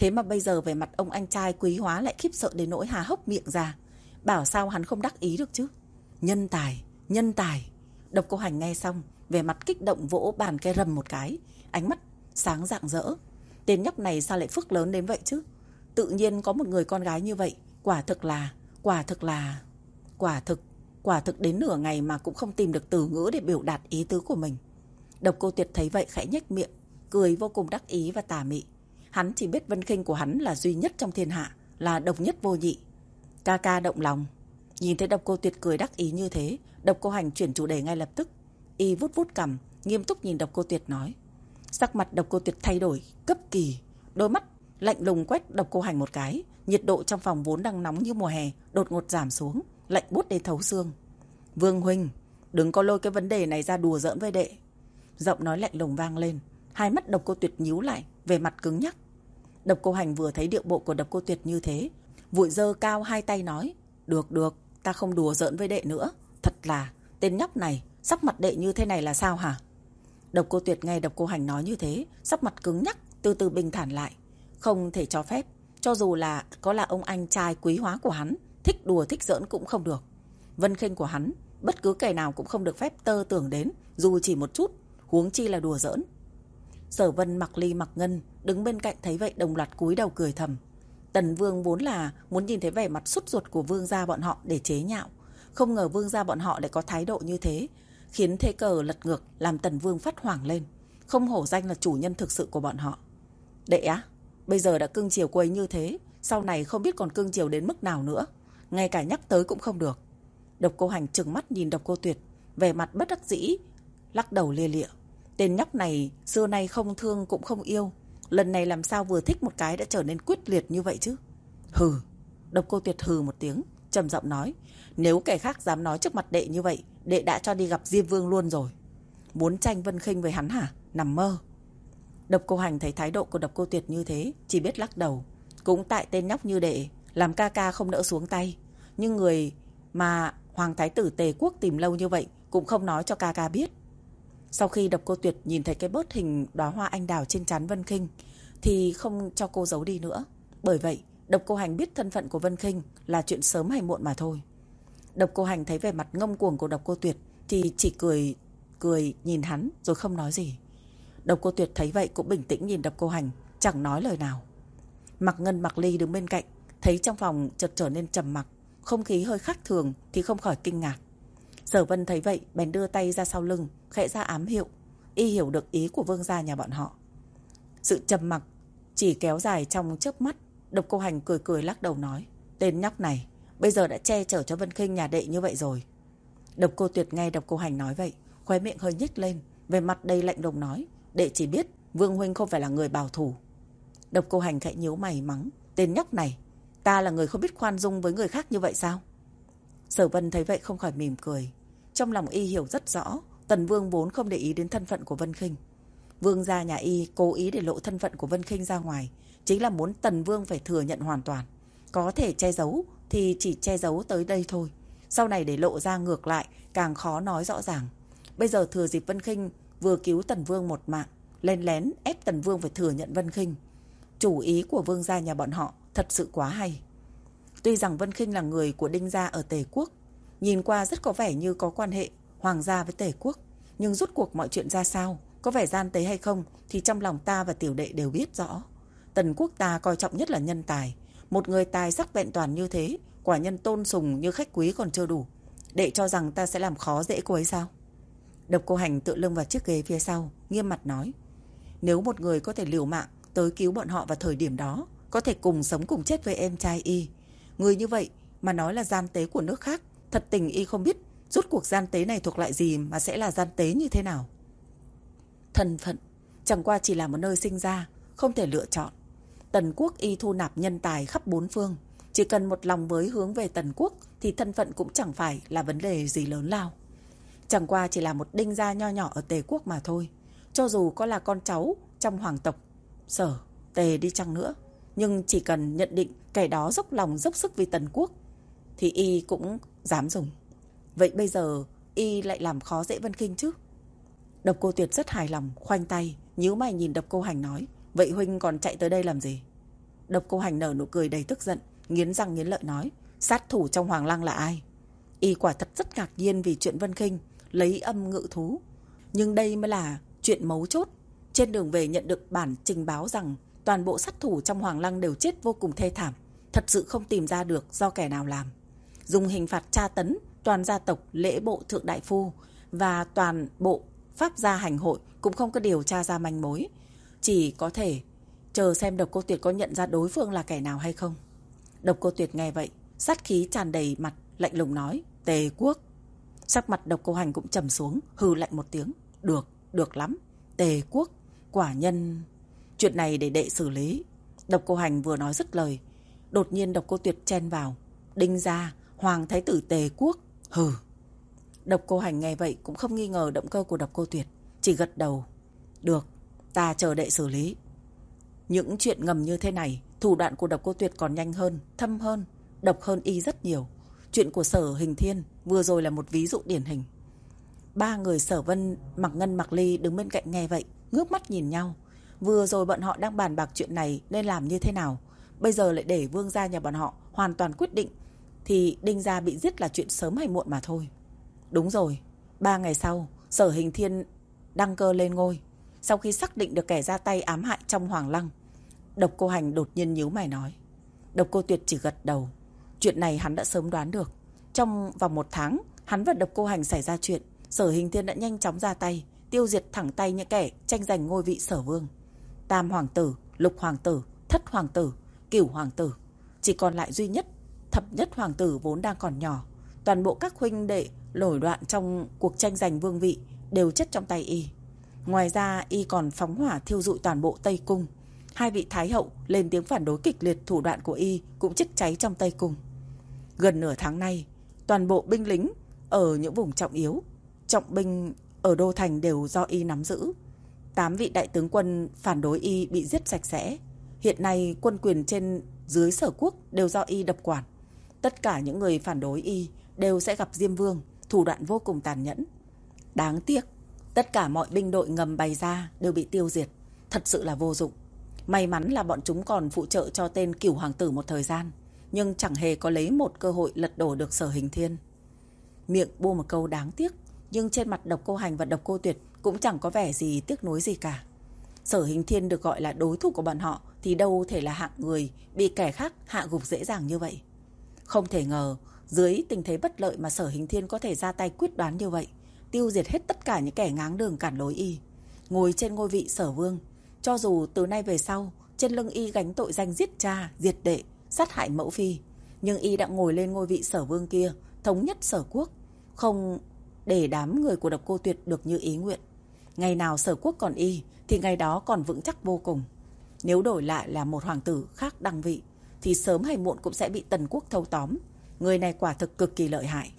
Thế mà bây giờ về mặt ông anh trai Quý Hóa lại khiếp sợ đến nỗi há hốc miệng ra. Bảo sao hắn không đắc ý được chứ. Nhân tài, nhân tài. Độc Cô Hành nghe xong, về mặt kích động vỗ bàn cái rầm một cái, ánh mắt sáng rạng rỡ. Tên nhóc này sao lại phước lớn đến vậy chứ? Tự nhiên có một người con gái như vậy, quả thực là, quả thực là, quả thực, quả thực đến nửa ngày mà cũng không tìm được từ ngữ để biểu đạt ý tứ của mình. Độc Cô Tuyệt thấy vậy khẽ nhếch miệng, cười vô cùng đắc ý và tà mị. Hắn chỉ biết Vân Khinh của hắn là duy nhất trong thiên hạ, là độc nhất vô nhị. Ca ca động lòng. Nhìn thấy Độc Cô Tuyệt cười đắc ý như thế, Độc Cô Hành chuyển chủ đề ngay lập tức. Y vút vút cằm, nghiêm túc nhìn Độc Cô Tuyệt nói. Sắc mặt Độc Cô Tuyệt thay đổi cấp kỳ, đôi mắt lạnh lùng quét Độc Cô Hành một cái. Nhiệt độ trong phòng vốn đang nóng như mùa hè đột ngột giảm xuống, lạnh buốt đến thấu xương. Vương huynh, đừng có lôi cái vấn đề này ra đùa giỡn với đệ. Giọng nói lạnh lùng vang lên. Hai mắt Độc Cô Tuyệt nhíu lại, về mặt cứng nhắc. Độc Cô Hành vừa thấy điệu bộ của Độc Cô Tuyệt như thế, vội giơ cao hai tay nói. Được được, ta không đùa giỡn với đệ nữa. Thật là, tên nhóc này, sắc mặt đệ như thế này là sao hả? Độc Cô Tuyệt nghe Độc Cô Hành nói như thế, sắc mặt cứng nhắc, từ từ bình thản lại. Không thể cho phép, cho dù là có là ông anh trai Quý Hóa của hắn, thích đùa thích giỡn cũng không được. Vân Khinh của hắn, bất cứ kẻ nào cũng không được phép tơ tưởng đến, dù chỉ một chút, huống chi là đùa giỡn. Sở Vân, Mặc Ly, Mặc Ngân đứng bên cạnh thấy vậy đồng loạt cúi đầu cười thầm. Tần Vương vốn là muốn nhìn thấy vẻ mặt sút ruột của vương gia bọn họ để chế nhạo, không ngờ vương gia bọn họ lại có thái độ như thế, khiến thế cờ lật ngược, làm Tần Vương phát hoảng lên, không hổ danh là chủ nhân thực sự của bọn họ. Đệ á, bây giờ đã cưng chiều cô ấy như thế, sau này không biết còn cưng chiều đến mức nào nữa, ngay cả nhắc tới cũng không được. Độc Cô Hành trừng mắt nhìn Độc Cô Tuyệt, vẻ mặt bất đắc dĩ, lắc đầu lia lịa. Tên nhóc này xưa nay không thương cũng không yêu, lần này làm sao vừa thích một cái đã trở nên quyết liệt như vậy chứ? Hừ. Độc Cô Tuyệt hừ một tiếng, trầm giọng nói. Nếu kẻ khác dám nói trước mặt đệ như vậy, đệ đã cho đi gặp Diêm Vương luôn rồi. Muốn tranh Vân Khinh với hắn hả? Nằm mơ. Độc Cô Hành thấy thái độ của Độc Cô Tuyệt như thế, chỉ biết lắc đầu. Cũng tại tên nhóc như đệ, làm ca ca không nỡ xuống tay. Nhưng người mà Hoàng Thái tử Tề Quốc tìm lâu như vậy cũng không nói cho ca ca biết. Sau khi Độc Cô Tuyệt nhìn thấy cái bớt hình đóa hoa anh đào trên trán Vân Khinh, thì không cho cô giấu đi nữa. Bởi vậy, Độc Cô Hành biết thân phận của Vân Khinh là chuyện sớm hay muộn mà thôi. Độc Cô Hành thấy vẻ mặt ngông cuồng của Độc Cô Tuyệt thì chỉ cười cười nhìn hắn rồi không nói gì. Độc Cô Tuyệt thấy vậy cũng bình tĩnh nhìn Độc Cô Hành, chẳng nói lời nào. Mặc Ngân, Mặc Ly đứng bên cạnh, thấy trong phòng chợt trở nên trầm mặc, không khí hơi khác thường thì không khỏi kinh ngạc. Sở Vân thấy vậy bèn đưa tay ra sau lưng, khẽ ra ám hiệu, y hiểu được ý của vương gia nhà bọn họ. Sự trầm mặc chỉ kéo dài trong chớp mắt. Độc Cô Hành cười cười lắc đầu nói. Tên nhóc này bây giờ đã che chở cho Vân Khinh nhà đệ như vậy rồi. Độc Cô Tuyệt nghe Độc Cô Hành nói vậy, khóe miệng hơi nhếch lên, về mặt đầy lạnh lùng nói. Đệ chỉ biết Vương huynh không phải là người bảo thủ. Độc Cô Hành khẽ nhíu mày mắng. Tên nhóc này, ta là người không biết khoan dung với người khác như vậy sao? Sở Vân thấy vậy không khỏi mỉm cười. Trong lòng y hiểu rất rõ, Tần Vương vốn không để ý đến thân phận của Vân Khinh. Vương gia nhà y cố ý để lộ thân phận của Vân Khinh ra ngoài, chính là muốn Tần Vương phải thừa nhận hoàn toàn. Có thể che giấu thì chỉ che giấu tới đây thôi, sau này để lộ ra ngược lại càng khó nói rõ ràng. Bây giờ thừa dịp Vân Khinh vừa cứu Tần Vương một mạng, lén lén ép Tần Vương phải thừa nhận Vân Khinh. Chủ ý của vương gia nhà bọn họ thật sự quá hay. Tuy rằng Vân Khinh là người của Đinh gia ở Tề Quốc, nhìn qua rất có vẻ như có quan hệ hoàng gia với Tề Quốc, nhưng rốt cuộc mọi chuyện ra sao, có vẻ gian tế hay không thì trong lòng ta và tiểu đệ đều biết rõ. Tần quốc ta coi trọng nhất là nhân tài, một người tài sắc vẹn toàn như thế, quả nhân tôn sùng như khách quý còn chưa đủ. Đệ cho rằng ta sẽ làm khó dễ cô ấy sao? Độc Cô Hành tựa lưng vào chiếc ghế phía sau, nghiêm mặt nói. Nếu một người có thể liều mạng tới cứu bọn họ vào thời điểm đó, có thể cùng sống cùng chết với em trai y, người như vậy mà nói là gian tế của nước khác, thật tình y không biết rốt cuộc gian tế này thuộc loại gì mà sẽ là gian tế như thế nào. Thân phận chẳng qua chỉ là một nơi sinh ra, không thể lựa chọn. Tần quốc y thu nạp nhân tài khắp bốn phương, chỉ cần một lòng với hướng về Tần quốc thì thân phận cũng chẳng phải là vấn đề gì lớn lao. Chẳng qua chỉ là một đinh gia nho nhỏ ở Tề quốc mà thôi. Cho dù có là con cháu trong hoàng tộc Sở, Tề đi chăng nữa, nhưng chỉ cần nhận định kẻ đó dốc lòng dốc sức vì Tần quốc thì y cũng dám dùng. Vậy bây giờ y lại làm khó dễ Vân Khinh chứ? Độc Cô Tuyệt rất hài lòng, khoanh tay, nhíu mày nhìn Độc Cô Hành nói. Vậy huynh còn chạy tới đây làm gì? Độc Cô Hành nở nụ cười đầy tức giận, nghiến răng nghiến lợi nói, sát thủ trong Hoàng Lăng là ai? Y quả thật rất ngạc nhiên vì chuyện Vân Khinh lấy âm ngự thú. Nhưng đây mới là chuyện mấu chốt. Trên đường về nhận được bản trình báo rằng toàn bộ sát thủ trong Hoàng Lăng đều chết vô cùng thê thảm. Thật sự không tìm ra được do kẻ nào làm. Dùng hình phạt tra tấn toàn gia tộc Lễ Bộ Thượng Đại Phu và toàn bộ Pháp gia hành hội cũng không có điều tra ra manh mối. Chỉ có thể chờ xem Độc Cô Tuyệt có nhận ra đối phương là kẻ nào hay không. Độc Cô Tuyệt nghe vậy, sát khí tràn đầy mặt, lạnh lùng nói, Tề Quốc. Sắc mặt Độc Cô Hành cũng trầm xuống, hừ lạnh một tiếng, được, được lắm, Tề Quốc, quả nhân. Chuyện này để đệ xử lý. Độc Cô Hành vừa nói dứt lời, đột nhiên Độc Cô Tuyệt chen vào, Đinh gia, Hoàng Thái tử Tề Quốc, hừ. Độc Cô Hành nghe vậy cũng không nghi ngờ động cơ của Độc Cô Tuyệt, chỉ gật đầu, được, ta chờ đệ xử lý. Những chuyện ngầm như thế này, thủ đoạn của Độc Cô Tuyệt còn nhanh hơn, thâm hơn, độc hơn y rất nhiều. Chuyện của Sở Hình Thiên vừa rồi là một ví dụ điển hình. Ba người Sở Vân, Mạc Ngân, Mạc Ly đứng bên cạnh nghe vậy, ngước mắt nhìn nhau. Vừa rồi bọn họ đang bàn bạc chuyện này nên làm như thế nào, bây giờ lại để vương gia nhà bọn họ hoàn toàn quyết định, thì Đinh gia bị giết là chuyện sớm hay muộn mà thôi. Đúng rồi, ba ngày sau, Sở Hình Thiên đăng cơ lên ngôi. Sau khi xác định được kẻ ra tay ám hại trong Hoàng Lăng, Độc Cô Hành đột nhiên nhíu mày nói. Độc Cô Tuyệt chỉ gật đầu. Chuyện này hắn đã sớm đoán được. Trong vòng một tháng, hắn và Độc Cô Hành xảy ra chuyện, Sở Hình Thiên đã nhanh chóng ra tay, tiêu diệt thẳng tay những kẻ tranh giành ngôi vị Sở Vương. Tam hoàng tử, lục hoàng tử, thất hoàng tử, cửu hoàng tử, chỉ còn lại duy nhất thập nhất hoàng tử vốn đang còn nhỏ. Toàn bộ các huynh đệ nổi loạn trong cuộc tranh giành vương vị đều chết trong tay y. Ngoài ra y còn phóng hỏa thiêu rụi toàn bộ Tây Cung. Hai vị thái hậu lên tiếng phản đối kịch liệt thủ đoạn của y cũng chết cháy trong Tây Cung. Gần nửa tháng nay, toàn bộ binh lính ở những vùng trọng yếu, trọng binh ở đô thành đều do y nắm giữ. Tám vị đại tướng quân phản đối y bị giết sạch sẽ. Hiện nay quân quyền trên dưới Sở Quốc đều do y độc quản. Tất cả những người phản đối y đều sẽ gặp Diêm Vương, thủ đoạn vô cùng tàn nhẫn. Đáng tiếc, tất cả mọi binh đội ngầm bày ra đều bị tiêu diệt, thật sự là vô dụng. May mắn là bọn chúng còn phụ trợ cho tên cửu hoàng tử một thời gian, nhưng chẳng hề có lấy một cơ hội lật đổ được Sở Hình Thiên. Miệng buông một câu đáng tiếc, nhưng trên mặt Độc Cô Hành và Độc Cô Tuyệt cũng chẳng có vẻ gì tiếc nuối gì cả. Sở Hình Thiên được gọi là đối thủ của bọn họ thì đâu thể là hạng người bị kẻ khác hạ gục dễ dàng như vậy. Không thể ngờ, dưới tình thế bất lợi mà Sở Hình Thiên có thể ra tay quyết đoán như vậy, tiêu diệt hết tất cả những kẻ ngáng đường cản lối y, ngồi trên ngôi vị Sở Vương. Cho dù từ nay về sau, trên lưng y gánh tội danh giết cha, diệt đệ, sát hại mẫu phi, nhưng y đã ngồi lên ngôi vị Sở Vương kia, thống nhất Sở Quốc, không để đám người của Độc Cô Tuyệt được như ý nguyện. Ngày nào Sở Quốc còn y, thì ngày đó còn vững chắc vô cùng. Nếu đổi lại là một hoàng tử khác đăng vị, thì sớm hay muộn cũng sẽ bị Tần Quốc thâu tóm. Người này quả thực cực kỳ lợi hại.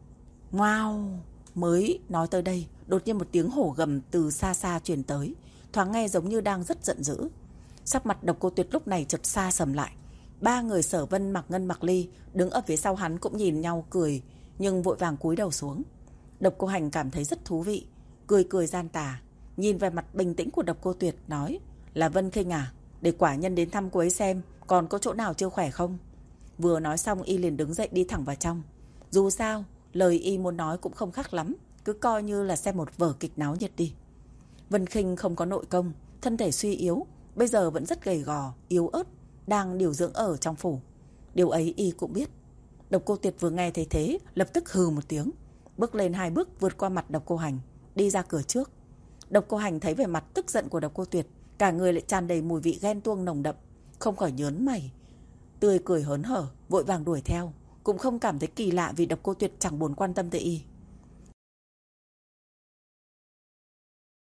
Wow! Mới nói tới đây, đột nhiên một tiếng hổ gầm từ xa xa truyền tới, thoáng nghe giống như đang rất giận dữ. Sắc mặt Độc Cô Tuyệt lúc này chợt xa sầm lại. Ba người Sở Vân, Mạc Ngân, Mạc Ly đứng ở phía sau hắn cũng nhìn nhau cười, nhưng vội vàng cúi đầu xuống. Độc Cô Hành cảm thấy rất thú vị, cười cười gian tà, nhìn về mặt bình tĩnh của Độc Cô Tuyệt nói, là Vân Khinh à, để quả nhân đến thăm cô ấy xem còn có chỗ nào chưa khỏe không. Vừa nói xong y liền đứng dậy đi thẳng vào trong. Dù sao, lời y muốn nói cũng không khác lắm, cứ coi như là xem một vở kịch náo nhiệt đi. Vân Khinh không có nội công, thân thể suy yếu, bây giờ vẫn rất gầy gò, yếu ớt, đang điều dưỡng ở trong phủ. Điều ấy y cũng biết. Độc Cô Tuyệt vừa nghe thấy thế, lập tức hừ một tiếng, bước lên hai bước vượt qua mặt Độc Cô Hành, đi ra cửa trước. Độc Cô Hành thấy vẻ mặt tức giận của Độc Cô Tuyệt, cả người lại tràn đầy mùi vị ghen tuông nồng đậm, không khỏi nhớn mày, tươi cười hớn hở, vội vàng đuổi theo, cũng không cảm thấy kỳ lạ vì Độc Cô Tuyệt chẳng buồn quan tâm tới y.